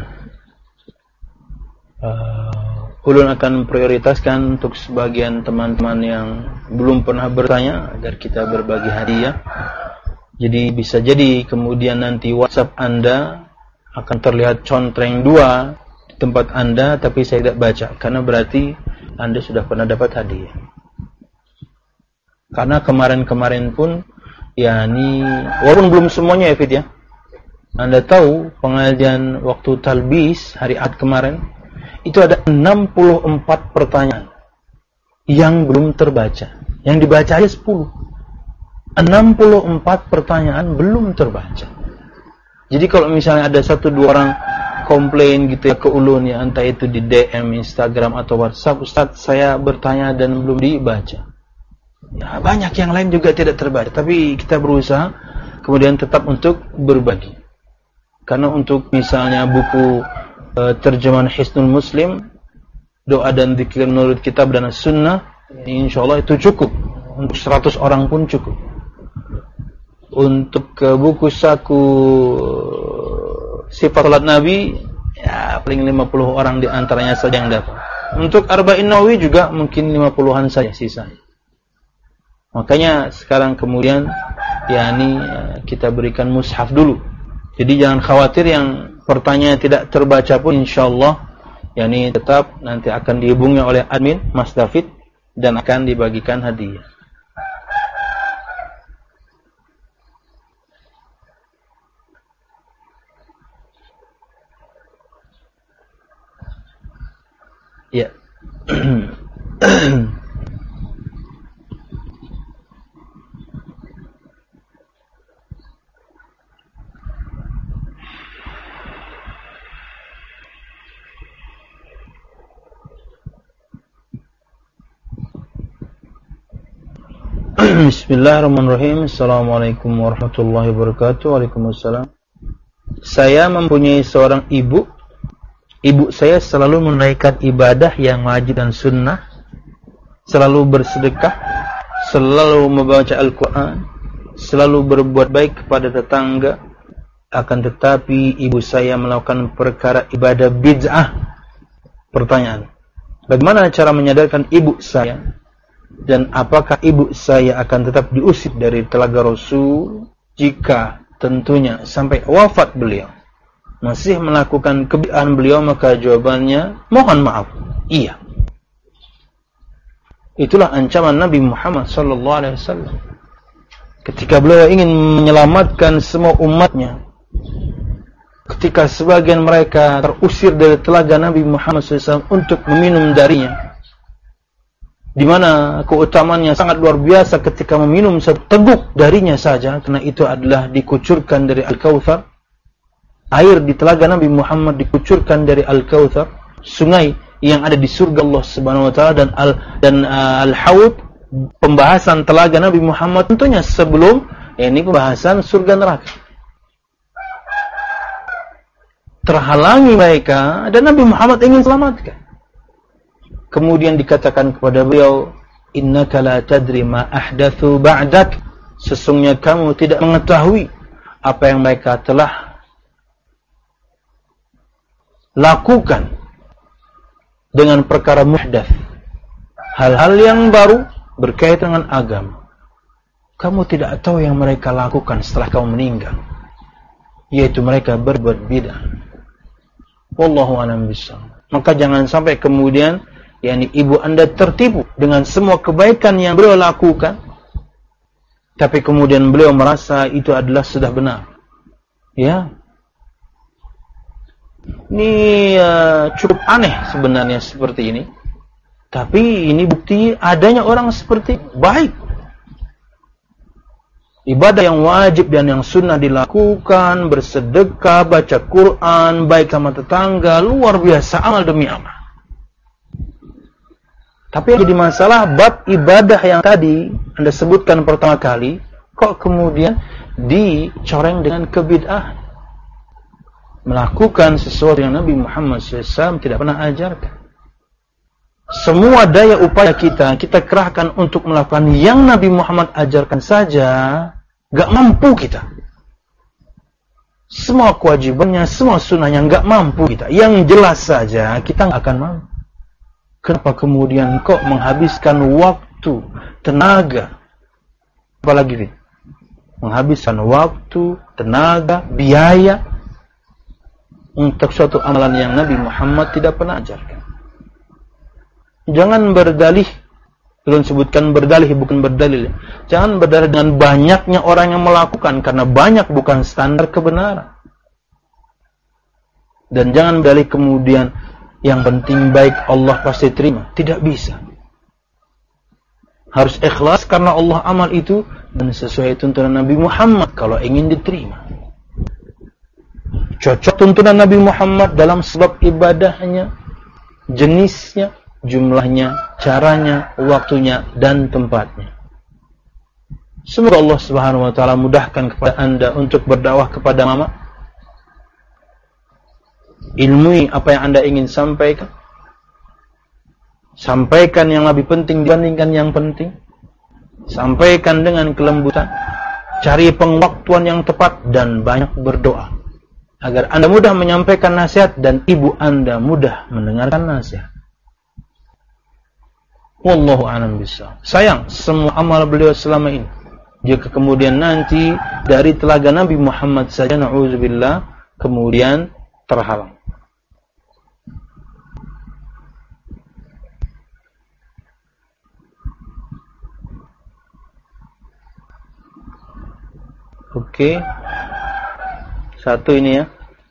uh, ulun akan prioritaskan untuk sebagian teman-teman yang belum pernah bertanya agar kita berbagi hadiah. Jadi bisa jadi kemudian nanti WhatsApp Anda akan terlihat contreng dua di tempat Anda, tapi saya tidak baca, karena berarti Anda sudah pernah dapat hadiah. Karena kemarin-kemarin pun, yakni walaupun belum semuanya ya Fit ya. Anda tahu pengajian waktu talbis hari Ahad kemarin itu ada enam puluh empat pertanyaan yang belum terbaca. Yang dibaca aja sepuluh. enam puluh empat pertanyaan belum terbaca. Jadi kalau misalnya ada satu dua orang komplain gitu ya ke ulun ya, entah itu di D M Instagram atau WhatsApp, Ustaz saya bertanya dan belum dibaca. Ya, banyak yang lain juga tidak terbaca, tapi kita berusaha kemudian tetap untuk berbagi. Karena untuk misalnya buku e, terjemahan Hisnul Muslim, doa dan zikir menurut kitab dan sunnah, insyaallah itu cukup. Untuk seratus orang pun cukup. Untuk e, buku saku sifat salat Nabi, ya paling lima puluh orang di antaranya saja yang dapat. Untuk Arba'in Nawawi juga mungkin lima puluhan saja sisanya. Makanya sekarang kemudian yakni kita berikan mushaf dulu. Jadi jangan khawatir yang pertanyaan tidak terbaca pun, insyaallah yakni tetap nanti akan dihubungi oleh admin Mas David dan akan dibagikan hadiah. Ya. Bismillahirrahmanirrahim. Assalamualaikum warahmatullahi wabarakatuh. Waalaikumsalam. Saya mempunyai seorang ibu. Ibu saya selalu menunaikan ibadah yang wajib dan sunnah, selalu bersedekah, selalu membaca Al-Quran, selalu berbuat baik kepada tetangga. Akan tetapi ibu saya melakukan perkara ibadah bid'ah. Pertanyaan, bagaimana cara menyadarkan ibu saya? Dan apakah ibu saya akan tetap diusir dari telaga Rasul jika tentunya sampai wafat beliau masih melakukan kebid'ahan beliau? Maka jawabannya mohon maaf, iya. Itulah ancaman Nabi Muhammad sallallahu alaihi wasallam ketika beliau ingin menyelamatkan semua umatnya. Ketika sebagian mereka terusir dari telaga Nabi Muhammad sallallahu alaihi wasallam untuk meminum darinya, di mana keutamaannya sangat luar biasa ketika meminum satu teguk darinya saja, karena itu adalah dikucurkan dari Al-Kautsar. Air di telaga Nabi Muhammad dikucurkan dari Al-Kautsar, sungai yang ada di surga Allah Subhanahu wa taala, dan al dan uh, Al-Haud, pembahasan telaga Nabi Muhammad tentunya sebelum ya, ini pembahasan surga neraka. terhalangi mereka dan Nabi Muhammad ingin selamatkan. Kemudian dikatakan kepada beliau, innaka la tadri ma ahdatsu ba'dak, sesungguhnya kamu tidak mengetahui apa yang mereka telah lakukan dengan perkara muhdats, hal-hal yang baru berkaitan dengan agama. Kamu tidak tahu yang mereka lakukan setelah kamu meninggal, yaitu mereka berbuat bid'ah. Wallahu a'lam bishawab. Maka jangan sampai kemudian yakni ibu Anda tertipu dengan semua kebaikan yang beliau lakukan, tapi kemudian beliau merasa itu adalah sudah benar. Ya. Ini uh, cukup aneh sebenarnya seperti ini. Tapi ini bukti adanya orang seperti baik. Ibadah yang wajib dan yang sunnah dilakukan, bersedekah, baca Quran, baik sama tetangga, luar biasa amal demi amal. Tapi yang jadi masalah bab ibadah yang tadi Anda sebutkan pertama kali, kok kemudian dicoreng dengan kebid'ahan, melakukan sesuatu yang Nabi Muhammad shallallahu alaihi wasallam tidak pernah ajarkan. Semua daya upaya kita, kita kerahkan untuk melakukan yang Nabi Muhammad ajarkan saja, gak mampu kita. Semua kewajibannya, semua sunnahnya gak mampu kita. Yang jelas saja, kita gak akan mampu. Kenapa kemudian kok menghabiskan waktu, tenaga, apalagi Fit? Menghabiskan waktu, tenaga, biaya untuk suatu amalan yang Nabi Muhammad tidak pernah ajarkan. Jangan berdalih, belum sebutkan berdalih bukan berdalil. Jangan berdalih dengan banyaknya orang yang melakukan, karena banyak bukan standar kebenaran. Dan jangan berdalih kemudian yang penting baik Allah pasti terima. Tidak bisa. Harus ikhlas karena Allah amal itu dan sesuai tuntunan Nabi Muhammad kalau ingin diterima. Cocok tuntunan Nabi Muhammad dalam sebab ibadahnya, jenisnya, jumlahnya, caranya, waktunya, dan tempatnya. Semoga Allah Subhanahu wa taala mudahkan kepada Anda untuk berdakwah kepada mama. Ilmui apa yang Anda ingin sampaikan. Sampaikan yang lebih penting dibandingkan yang penting. Sampaikan dengan kelembutan. Cari pengwaktuan yang tepat dan banyak berdoa agar Anda mudah menyampaikan nasihat dan ibu Anda mudah mendengarkan nasihat. Wallahu a'lam bishawab. Sayang semua amal beliau selama ini, jika kemudian nanti dari telaga Nabi Muhammad saja na'udzubillah kemudian terhalang. Oke. Satu ini ya.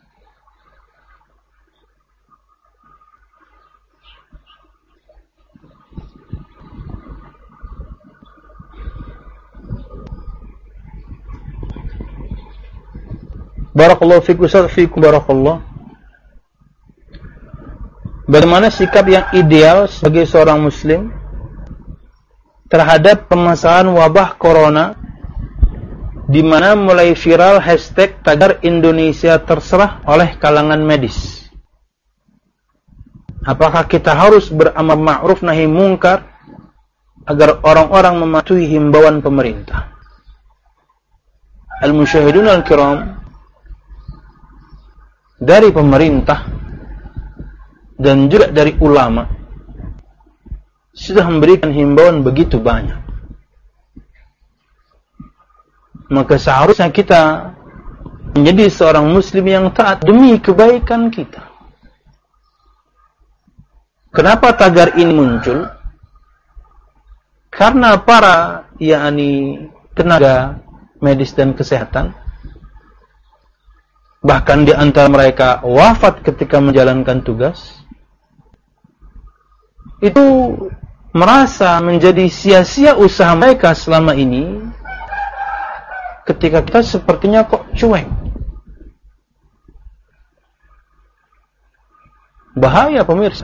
Barakallahu fikum, Ustaz, fikum barakallah. Bagaimana sikap yang ideal sebagai seorang muslim terhadap permasalahan wabah corona, di mana mulai viral hashtag tagar Indonesia terserah oleh kalangan medis? Apakah kita harus beramar ma'ruf nahi mungkar agar orang-orang mematuhi himbauan pemerintah? Al-musyahidun al-kiram, dari pemerintah dan juga dari ulama sudah memberikan himbauan begitu banyak. Maka seharusnya kita menjadi seorang muslim yang taat demi kebaikan kita. Kenapa tagar ini muncul? Karena para yakni tenaga medis dan kesehatan, bahkan di antara mereka wafat ketika menjalankan tugas, itu merasa menjadi sia-sia usaha mereka selama ini ketika kita sepertinya kok cuek. Bahaya pemirsa.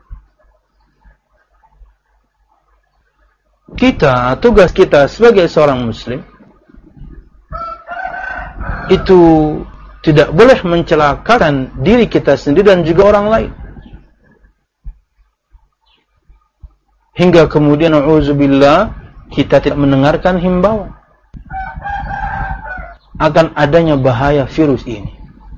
Kita, tugas kita sebagai seorang muslim itu tidak boleh mencelakakan diri kita sendiri dan juga orang lain. Hingga kemudian na'udzubillah kita tidak mendengarkan himbauan akan adanya bahaya virus ini.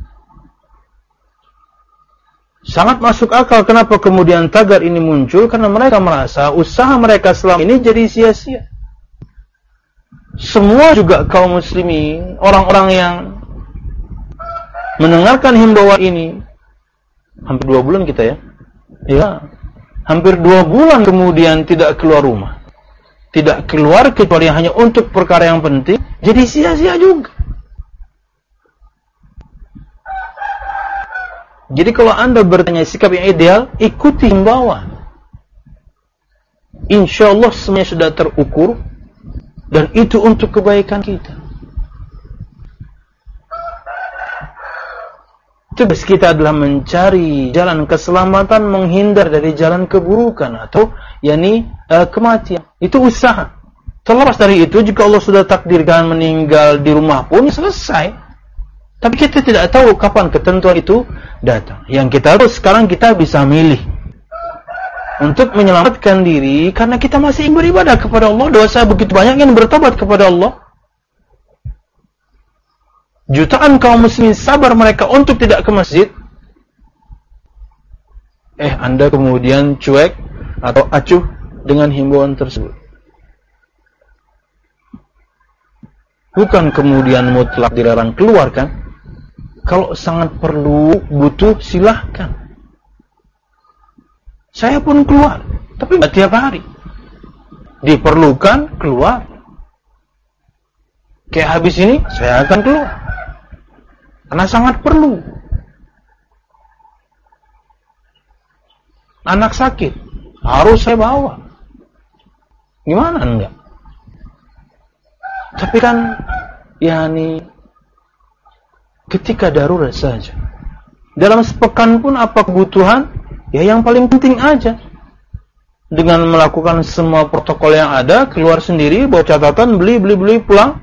Sangat masuk akal kenapa kemudian tagar ini muncul, karena mereka merasa usaha mereka selama ini jadi sia-sia. Semua juga kaum muslimin, orang-orang yang mendengarkan himbauan ini, hampir dua bulan kita ya, ya, hampir dua bulan kemudian tidak keluar rumah, tidak keluar kecuali hanya untuk perkara yang penting, jadi sia-sia juga. Jadi kalau Anda bertanya sikap yang ideal, ikuti himbauan. Insya Allah semuanya sudah terukur, dan itu untuk kebaikan kita. Tugas kita adalah mencari jalan keselamatan, menghindar dari jalan keburukan atau yakni uh, kematian. Itu usaha. Terlepas dari itu, jika Allah sudah takdirkan meninggal di rumah pun selesai. Tapi kita tidak tahu kapan ketentuan itu datang. Yang kita tahu sekarang kita bisa milih untuk menyelamatkan diri, karena kita masih ingin beribadah kepada Allah. Dosa begitu banyak yang bertobat kepada Allah. Jutaan kaum muslimin sabar mereka untuk tidak ke masjid. Eh, Anda kemudian cuek atau acuh dengan himbauan tersebut. Bukan kemudian mutlak dilarang keluar kan? Kalau sangat perlu, butuh, silahkan. Saya pun keluar, tapi tidak tiap hari. Diperlukan, keluar. Kayak habis ini, saya akan keluar. Karena sangat perlu. Anak sakit, harus saya bawa. Gimana enggak? Tapi kan, yakni ketika darurat saja. Dalam sepekan pun apa kebutuhan? Ya yang paling penting aja. Dengan melakukan semua protokol yang ada, keluar sendiri, bawa catatan, beli, beli, beli, pulang.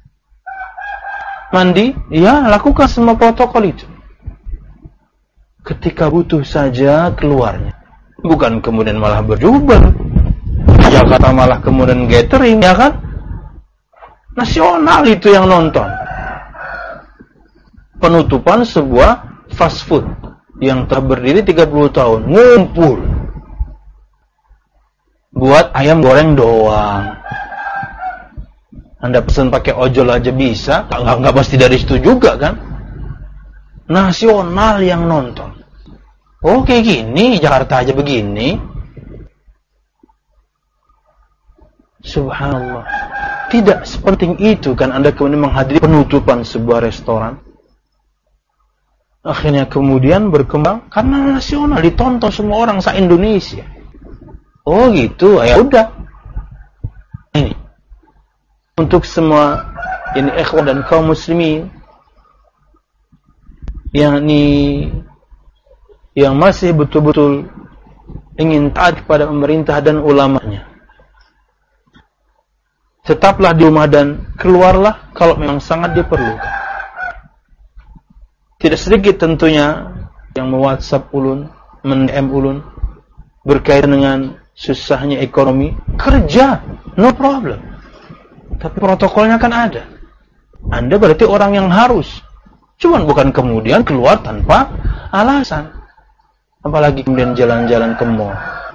Mandi, ya lakukan semua protokol itu. Ketika butuh saja keluarnya. Bukan kemudian malah berjubel. Jakarta malah kemudian gathering, ya kan? Nasional itu yang nonton. Penutupan sebuah fast food yang telah berdiri tiga puluh tahun, ngumpul buat ayam goreng doang. Anda pesan pakai ojol aja bisa, nggak nggak pasti dari situ juga kan? Nasional yang nonton. Oh kayak gini, Jakarta aja begini. Subhanallah. Tidak sepenting itu kan Anda kemudian menghadiri penutupan sebuah restoran. Akhirnya kemudian berkembang karena nasional, ditonton semua orang se-Indonesia. Oh gitu, ya udah. Ini untuk semua ini ikhwan dan kaum muslimin yang ini yang masih betul-betul ingin taat kepada pemerintah dan ulamanya. Tetaplah di rumah dan keluarlah kalau memang sangat diperlukan. Tidak sedikit tentunya yang me-WhatsApp ulun, men-D M ulun berkaitan dengan susahnya ekonomi, kerja, no problem. Tapi protokolnya kan ada. Anda berarti orang yang harus. Cuman bukan kemudian keluar tanpa alasan. Apalagi kemudian jalan-jalan ke mall.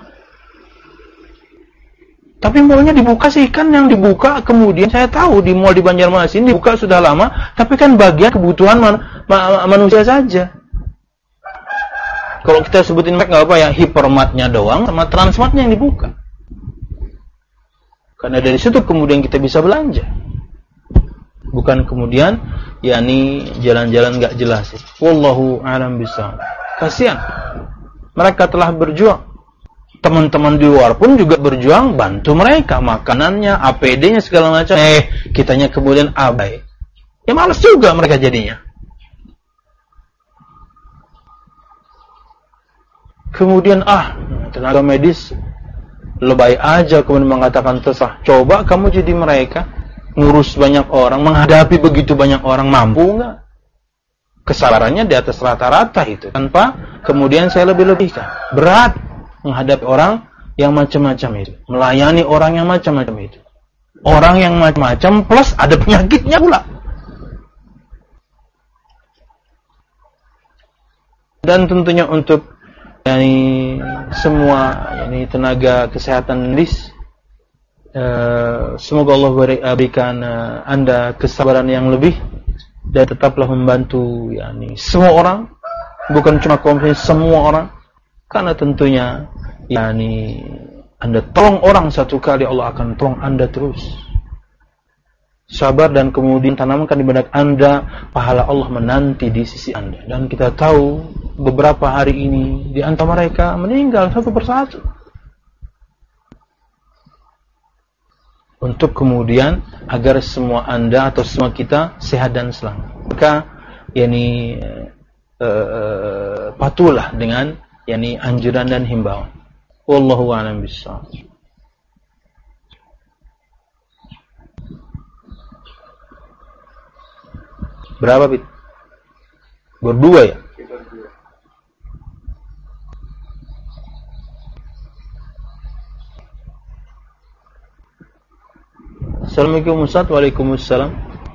Tapi mallnya dibuka sih, kan yang dibuka kemudian saya tahu di mall di Banjarmasin dibuka sudah lama, tapi kan bagian kebutuhan man, ma, manusia saja. Kalau kita sebutin merek nggak apa ya, hypermartnya doang sama transmartnya yang dibuka. Karena dari situ kemudian kita bisa belanja. Bukan kemudian yakni jalan-jalan nggak jelas. Wallahu a'lam bishawab. Kasihan. Mereka telah berjuang. Teman-teman di luar pun juga berjuang bantu mereka, makanannya, A P D-nya segala macam. Eh, kitanya kemudian abai. Ya malas juga mereka jadinya. Kemudian ah, tenaga medis lebay aja kemudian mengatakan tersah. Coba kamu jadi mereka, ngurus banyak orang, menghadapi begitu banyak orang, mampu enggak? kesabarannya di atas rata-rata itu, tanpa kemudian saya lebih-lebihkan. Berat menghadapi orang yang macam-macam itu, melayani orang yang macam-macam itu, orang yang macam-macam plus ada penyakitnya pula. Dan tentunya untuk yani semua yani tenaga kesehatan medis, uh, semoga Allah berikan uh, Anda kesabaran yang lebih. Dan tetaplah membantu yakni semua orang, bukan cuma kaum muslimin, semua orang, karena tentunya yakni Anda tolong orang satu kali, Allah akan tolong Anda terus. Sabar dan kemudian tanamkan di benak Anda, pahala Allah menanti di sisi Anda. Dan kita tahu beberapa hari ini di antara mereka meninggal satu persatu. Untuk kemudian agar semua Anda atau semua kita sehat dan selamat. Maka yakni uh, patuhlah dengan yakni anjuran dan himbauan. Wallahu a'lam bishawab. Berapa bit? Berdua ya? Assalamualaikum Ustaz. Waalaikumsalam.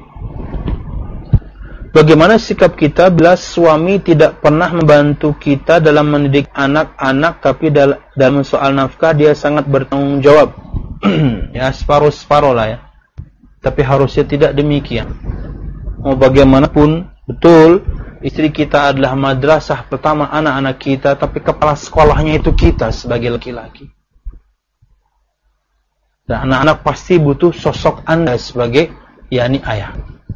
Bagaimana sikap kita bila suami tidak pernah membantu kita dalam mendidik anak-anak, tapi dalam soal nafkah dia sangat bertanggung jawab? Ya, separuh-separuh lah ya. Tapi harusnya tidak demikian. Mau bagaimanapun, betul, istri kita adalah madrasah pertama anak-anak kita, tapi kepala sekolahnya itu kita sebagai laki-laki. Dan anak-anak pasti butuh sosok Anda sebagai yakni ayah.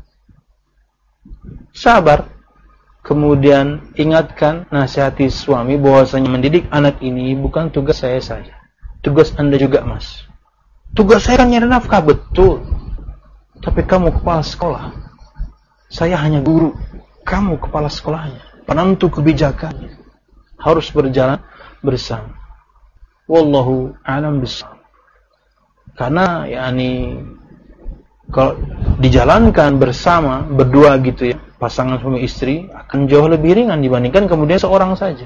Sabar. Kemudian ingatkan, nasihati suami bahwasanya mendidik anak ini bukan tugas saya saja. Tugas Anda juga, Mas. Tugas saya kan nyari nafkah, betul. Tapi kamu kepala sekolah. Saya hanya guru. Kamu kepala sekolahnya, penentu kebijakannya. Harus berjalan bersama. Wallahu a'lam bishawab. Karena yakni kalau dijalankan bersama berdua gitu ya, pasangan suami istri akan jauh lebih ringan dibandingkan kemudian seorang saja.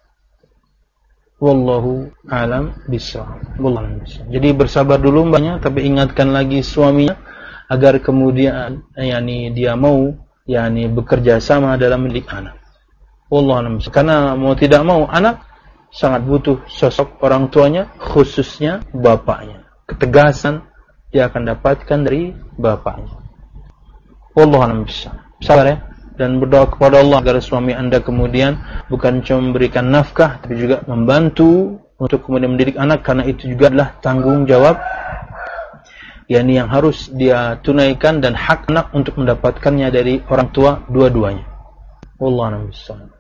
Wallahu a'lam bishawab. Wallahu a'lam. Jadi bersabar dulu mbaknya, tapi ingatkan lagi suaminya agar kemudian yakni dia mau yakni bekerja sama dalam mendidik anak. Wallahu a'lam. Karena mau tidak mau anak sangat butuh sosok orang tuanya, khususnya bapaknya. Ketegasan dia akan dapatkan dari bapaknya. Wallahu a'lam bishawab. Sabar ya, dan berdoa kepada Allah agar suami Anda kemudian bukan cuma memberikan nafkah, tapi juga membantu untuk kemudian mendidik anak, karena itu juga adalah tanggung jawab yakni yang harus dia tunaikan dan hak anak untuk mendapatkannya dari orang tua dua-duanya. Wallahu a'lam bishawab.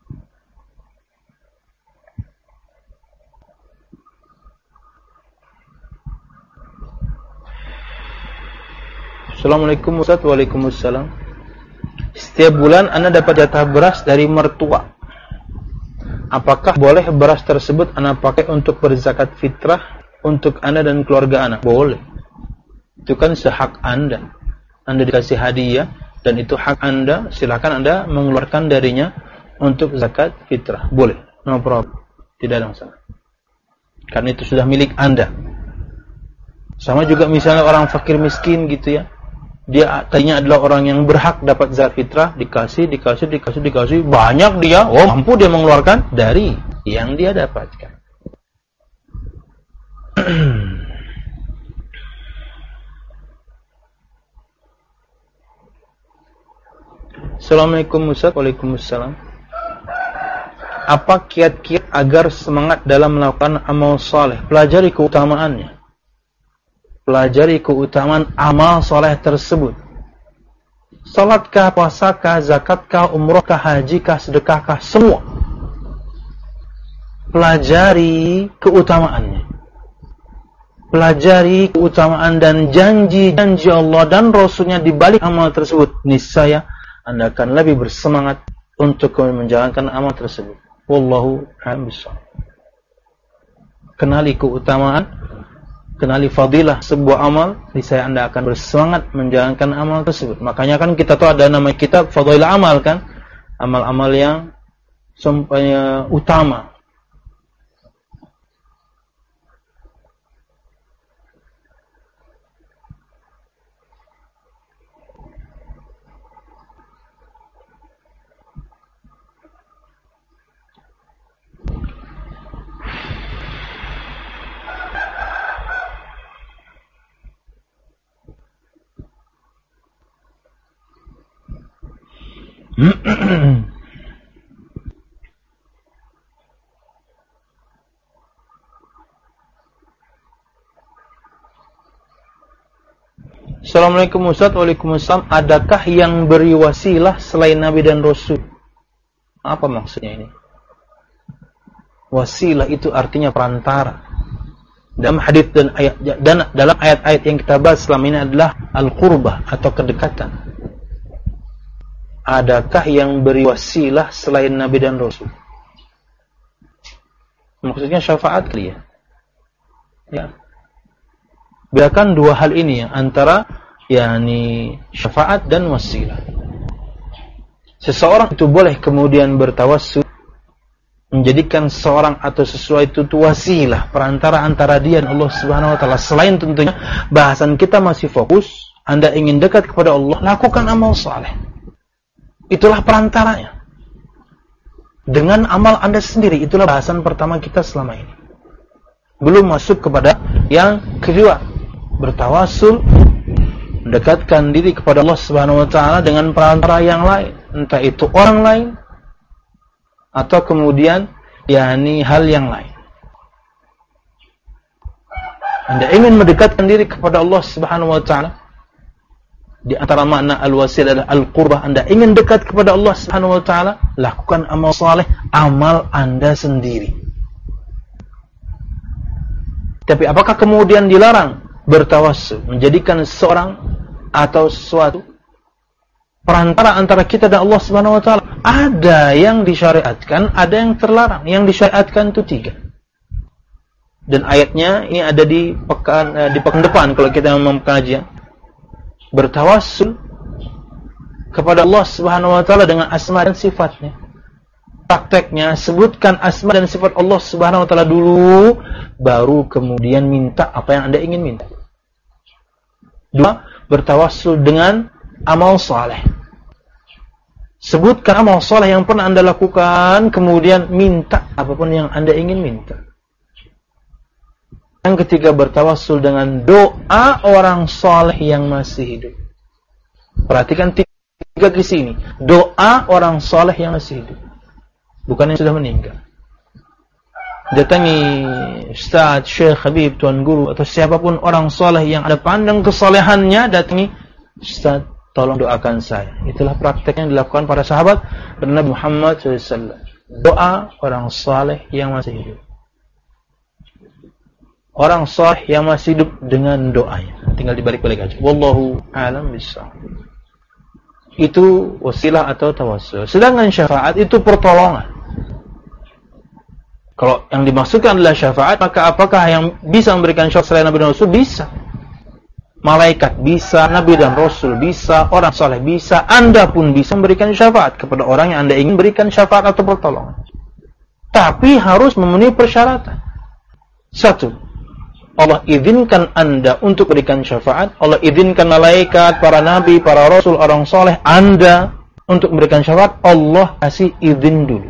Assalamualaikum Ustaz. Waalaikumsalam. Setiap bulan Anda dapat jatah beras dari mertua. Apakah boleh beras tersebut Anda pakai untuk berzakat fitrah untuk Anda dan keluarga Anda? Boleh. Itu kan sehak Anda. Anda dikasih hadiah dan itu hak Anda, silakan Anda mengeluarkan darinya untuk zakat fitrah. Boleh. No problem. Tidak ada masalah. Karena itu sudah milik Anda. Sama juga misalnya orang fakir miskin gitu ya. Dia tadinya adalah orang yang berhak dapat zakat fitrah, dikasih, dikasih, dikasih, dikasih, banyak dia, oh mampu dia mengeluarkan dari yang dia dapatkan. Assalamualaikum Ustaz. Waalaikumsalam. Apa kiat-kiat agar semangat dalam melakukan amal saleh? Pelajari keutamaannya. Pelajari keutamaan amal soleh tersebut. Salatkah, puasakah, zakatkah, umrohkah, hajikah, sedekahkah, semua. Pelajari keutamaannya. Pelajari keutamaan dan janji-janji Allah dan Rasulnya di balik amal tersebut. Niscaya Anda akan lebih bersemangat untuk menjalankan amal tersebut. Wallahu a'lam bishawab. Kenali keutamaan, kenali fadilah sebuah amal, niscaya Anda akan bersemangat menjalankan amal tersebut. Makanya kan kita tahu ada nama kitab Fadilah Amal kan. amal-amal yang sampai utama. Assalamualaikum Ustaz. Waalaikumsalam. Adakah yang beri wasilah selain Nabi dan Rasul? Apa maksudnya ini? Wasilah itu artinya perantara. Dalam hadis dan ayat dan dalam ayat-ayat yang kita bahas selama ini adalah al-qurbah atau kedekatan. Adakah yang beri wasilah selain Nabi dan Rasul? Maksudnya syafaat kali ya? Ya. Bedakan dua hal ini ya, antara yakni syafaat dan wasilah. Seseorang itu boleh kemudian bertawassul, menjadikan seseorang atau sesuatu itu wasilah, perantara antara dia dan Allah Subhanahu wa taala. Selain tentunya bahasan kita masih fokus, Anda ingin dekat kepada Allah, lakukan amal saleh. Itulah perantaranya. Dengan amal Anda sendiri, itulah bahasan pertama kita selama ini. Belum masuk kepada yang kedua, bertawassul, mendekatkan diri kepada Allah Subhanahu wa taala dengan perantara yang lain, entah itu orang lain atau kemudian yakni hal yang lain. Anda ingin mendekatkan diri kepada Allah Subhanahu wa taala, di antara makna al-wasilah adalah al-qurbah. Anda ingin dekat kepada Allah Subhanahu wa taala, lakukan amal saleh, amal Anda sendiri. Tapi apakah kemudian dilarang bertawassul, menjadikan seorang atau sesuatu perantara antara kita dan Allah Subhanahu wa taala? Ada yang disyariatkan, ada yang terlarang. Yang disyariatkan itu tiga. Dan ayatnya ini ada di pekan eh, di pekan depan kalau kita memang kajian. Bertawassul kepada Allah Subhanahu wa taala dengan asma dan sifatnya. Prakteknya sebutkan asma dan sifat Allah Subhanahu wa taala dulu, baru kemudian minta apa yang Anda ingin minta. Dua, bertawassul dengan amal saleh. Sebutkan amal saleh yang pernah Anda lakukan, kemudian minta apapun yang Anda ingin minta. Yang ketiga, bertawassul dengan doa orang saleh yang masih hidup. Perhatikan tiga di sini. Doa orang saleh yang masih hidup, bukan yang sudah meninggal. Datangi Ustaz, Syekh, Habib, Tuan Guru atau siapapun orang saleh yang ada pandang kesalehannya, datangi Ustaz, tolong doakan saya. Itulah praktek yang dilakukan para sahabat dan Nabi Muhammad shallallahu alaihi wasallam. Doa orang saleh yang masih hidup. Orang saleh yang masih hidup dengan doanya. Tinggal dibalik-balik aja. Wallahu a'lam bishawab. Itu wasilah atau tawassul. Sedangkan syafaat itu pertolongan. Kalau yang dimaksudkan adalah syafaat, maka apakah yang bisa memberikan syafaat selain Nabi dan Rasul? Bisa. Malaikat bisa, Nabi dan Rasul bisa, orang saleh bisa, Anda pun bisa memberikan syafaat kepada orang yang Anda ingin berikan syafaat atau pertolongan. Tapi harus memenuhi persyaratan. Satu, Allah izinkan Anda untuk berikan syafaat. Allah izinkan malaikat, para nabi, para rasul, orang soleh Anda untuk memberikan syafaat. Allah kasih izin dulu.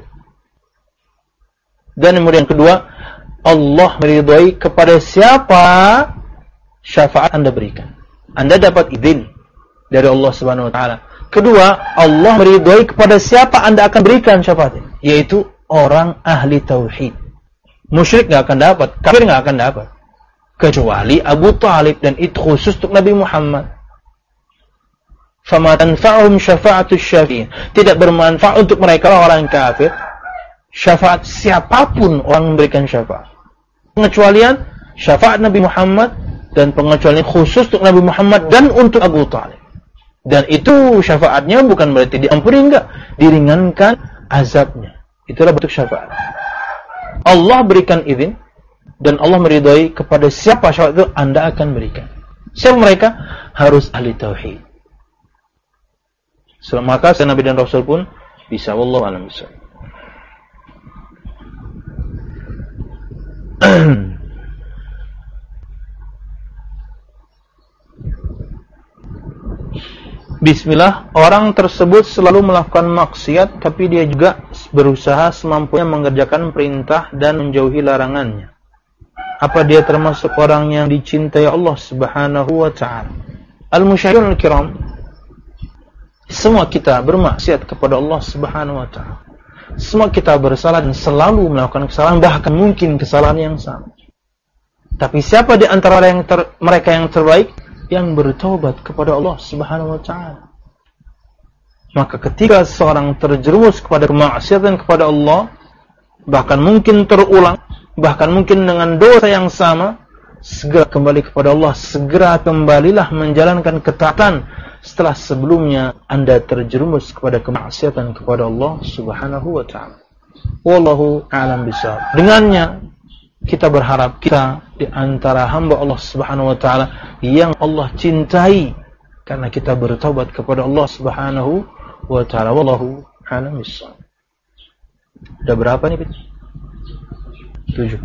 Dan kemudian yang kedua, Allah meridhai kepada siapa syafaat Anda berikan. Anda dapat izin dari Allah Subhanahu wa taala. Kedua, Allah meridhai kepada siapa Anda akan berikan syafaat, yaitu orang ahli tauhid. Musyrik enggak akan dapat, kafir enggak akan dapat. Kecuali Abu Talib, dan itu khusus untuk Nabi Muhammad. Fama tanfa'uhum syafa'atus syafi'in. Tidak bermanfaat untuk mereka orang kafir syafaat siapapun orang memberikan syafaat. Pengecualian syafaat Nabi Muhammad, dan pengecualian khusus untuk Nabi Muhammad dan untuk Abu Talib. Dan itu syafaatnya bukan berarti diampuni, enggak, diringankan azabnya. Itulah bentuk syafaat. Allah berikan izin dan Allah meridhai kepada siapa syafaat itu Anda akan berikan. Siapa mereka? Harus ahli tauhid. So, maka Nabi dan Rasul pun bisa. Wallahu a'lam bishawab. Bismillah, orang tersebut selalu melakukan maksiat, tapi dia juga berusaha semampunya mengerjakan perintah dan menjauhi larangannya. Apa dia termasuk orang yang dicintai Allah Subhanahu wa ta'ala? Al-Musyahidun al-Kiram, semua kita bermaksiat kepada Allah Subhanahu wa ta'ala. Semua kita bersalah dan selalu melakukan kesalahan, bahkan mungkin kesalahan yang sama. Tapi siapa di antara yang ter, mereka yang terbaik? Yang bertaubat kepada Allah Subhanahu wa ta'ala. Maka ketika seorang terjerumus kepada kemaksiatan kepada Allah, bahkan mungkin terulang, bahkan mungkin dengan dosa yang sama, segera kembali kepada Allah, segera kembalilah menjalankan ketaatan setelah sebelumnya Anda terjerumus kepada kemaksiatan kepada Allah Subhanahu wa ta'ala. Wallahu a'lam bishawab. Dengannya kita berharap kita di antara hamba Allah Subhanahu wa ta'ala yang Allah cintai karena kita bertaubat kepada Allah Subhanahu wa ta'ala. Wallahu a'lam bishawab. Udah berapa nih? Tujuh.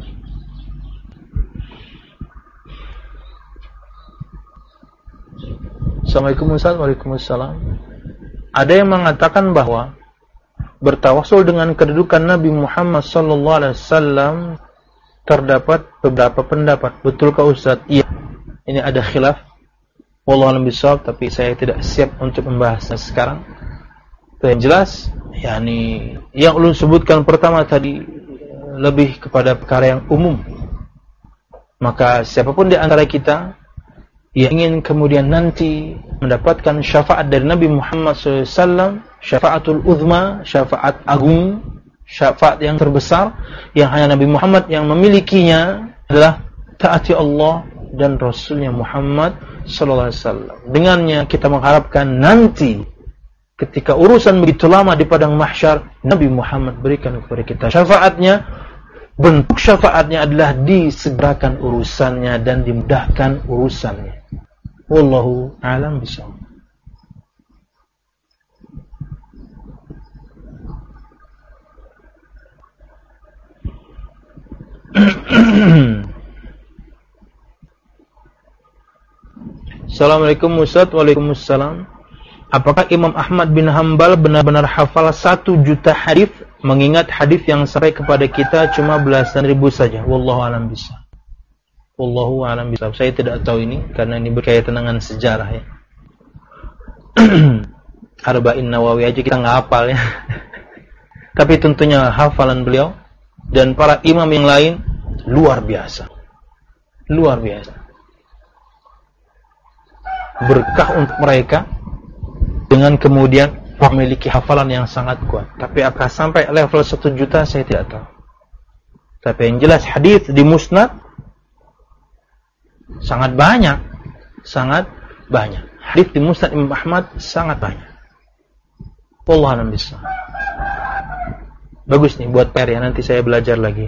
Assalamualaikum warahmatullahi. Ada yang mengatakan bahwa bertawasul dengan kedudukan Nabi Muhammad sallallahu alaihi wasallam terdapat beberapa pendapat. Betulkah Ustaz? Iya. Ini ada khilaf. Wallahu a'lam bishawab, tapi saya tidak siap untuk membahasnya sekarang. Yang jelas, yakni yang ulun sebutkan pertama tadi lebih kepada perkara yang umum. Maka siapapun di antara kita yang ingin kemudian nanti mendapatkan syafaat dari Nabi Muhammad sallallahu alaihi wasallam, syafaatul uzma, syafaat agung, syafaat yang terbesar yang hanya Nabi Muhammad yang memilikinya, adalah taati Allah dan Rasulnya Muhammad sallallahu alaihi wasallam. Dengannya kita mengharapkan nanti ketika urusan begitu lama di padang mahsyar, Nabi Muhammad berikan kepada kita syafaatnya. Bentuk syafaatnya adalah disegerakan urusannya dan dimudahkan urusannya. Wallahu a'lam bishawab. Assalamualaikum Ustaz. Waalaikumsalam. Apakah Imam Ahmad bin Hanbal benar-benar hafal satu juta hadis, mengingat hadis yang sampai kepada kita cuma belasan ribu saja? Wallahu a'lam bishawab. Wallahu a'lam bishawab. Saya tidak tahu ini karena ini berkaitan dengan sejarah ya. Arba'in Nawawi aja kita nggak hafal ya. Tapi tentunya hafalan beliau dan para imam yang lain luar biasa. Luar biasa. Berkah untuk mereka dengan kemudian memiliki hafalan yang sangat kuat. Tapi apakah sampai level satu juta saya tidak tahu. Tapi yang jelas hadis di Musnad sangat banyak, sangat banyak. Hadis di Musnad Imam Ahmad sangat banyak. Wallahu a'lam bishawab. Bagus nih buat P R ya, nanti saya belajar lagi.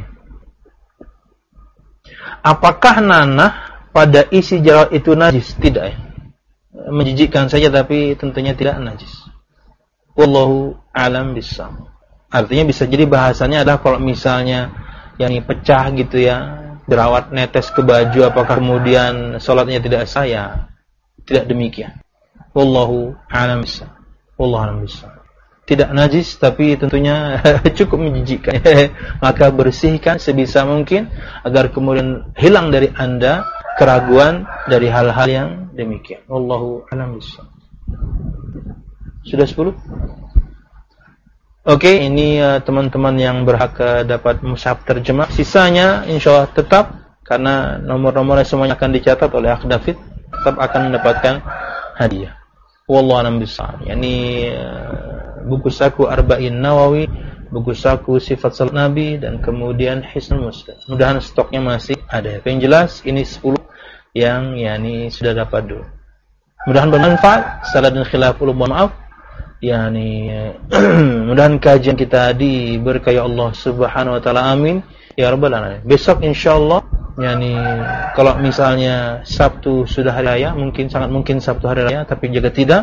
Apakah nanah pada isi jerawat itu najis? Tidak ya. Menjijikkan saja tapi tentunya tidak najis. Wallahu a'lam bishawab. Artinya bisa jadi bahasanya adalah kalau misalnya yang pecah gitu ya, jerawat netes ke baju, apakah kemudian salatnya tidak sah? Ya, tidak demikian. Wallahu a'lam bishawab. Wallahu a'lam bishawab. Tidak najis tapi tentunya cukup menjijikkan. Maka bersihkan sebisa mungkin agar kemudian hilang dari Anda keraguan dari hal-hal yang demikian. Wallahu a'lam bishawab. Sudah sepuluh? Oke, okay, ini uh, teman-teman yang berhak uh, dapat mushaf terjemah. Sisanya insyaallah tetap, karena nomor-nomornya semuanya akan dicatat oleh Akh David, tetap akan mendapatkan hadiah. Wallahu a'lam bishawab. Yani uh, buku saku Arba'in Nawawi, buku saku Sifat Salat Nabi, dan kemudian Hisnul Muslim. Mudahan stoknya masih ada. Yang jelas ini sepuluh yang yani sudah dapat dulu. Mudahan bermanfaat. Salah dan khilaf ulum, mohon maaf. Yani mudahan kajian kita diberkahi Allah Subhanahu wa taala. Amin ya rabbal alamin. Besok insyaallah yani kalau misalnya Sabtu sudah hari raya, mungkin sangat mungkin Sabtu hari raya, tapi jika tidak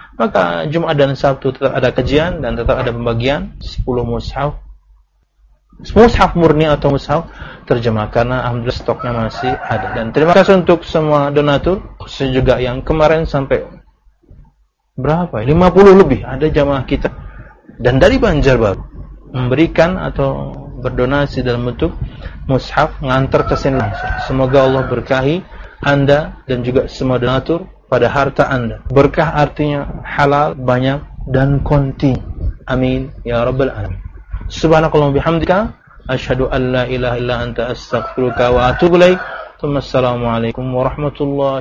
maka Jumat dan Sabtu tetap ada kajian dan tetap ada pembagian sepuluh mushaf. Mushaf murni atau mushaf terjemah, karena alhamdulillah stoknya masih ada. Dan terima kasih untuk semua donatur, khususnya juga yang kemarin sampai berapa? lima puluh lebih ada jamaah kita dan dari Banjarbaru memberikan atau berdonasi dalam bentuk mushaf, ngantar ke sini langsung. Semoga Allah berkahi Anda dan juga semua donatur pada harta Anda. Berkah artinya halal, banyak dan kontinu. Amin ya rabbal alamin. Subhanakallahumma bihamdika asyhadu an la ilaha illa anta astaghfiruka wa atubu ilaik. Assalamualaikum warahmatullahi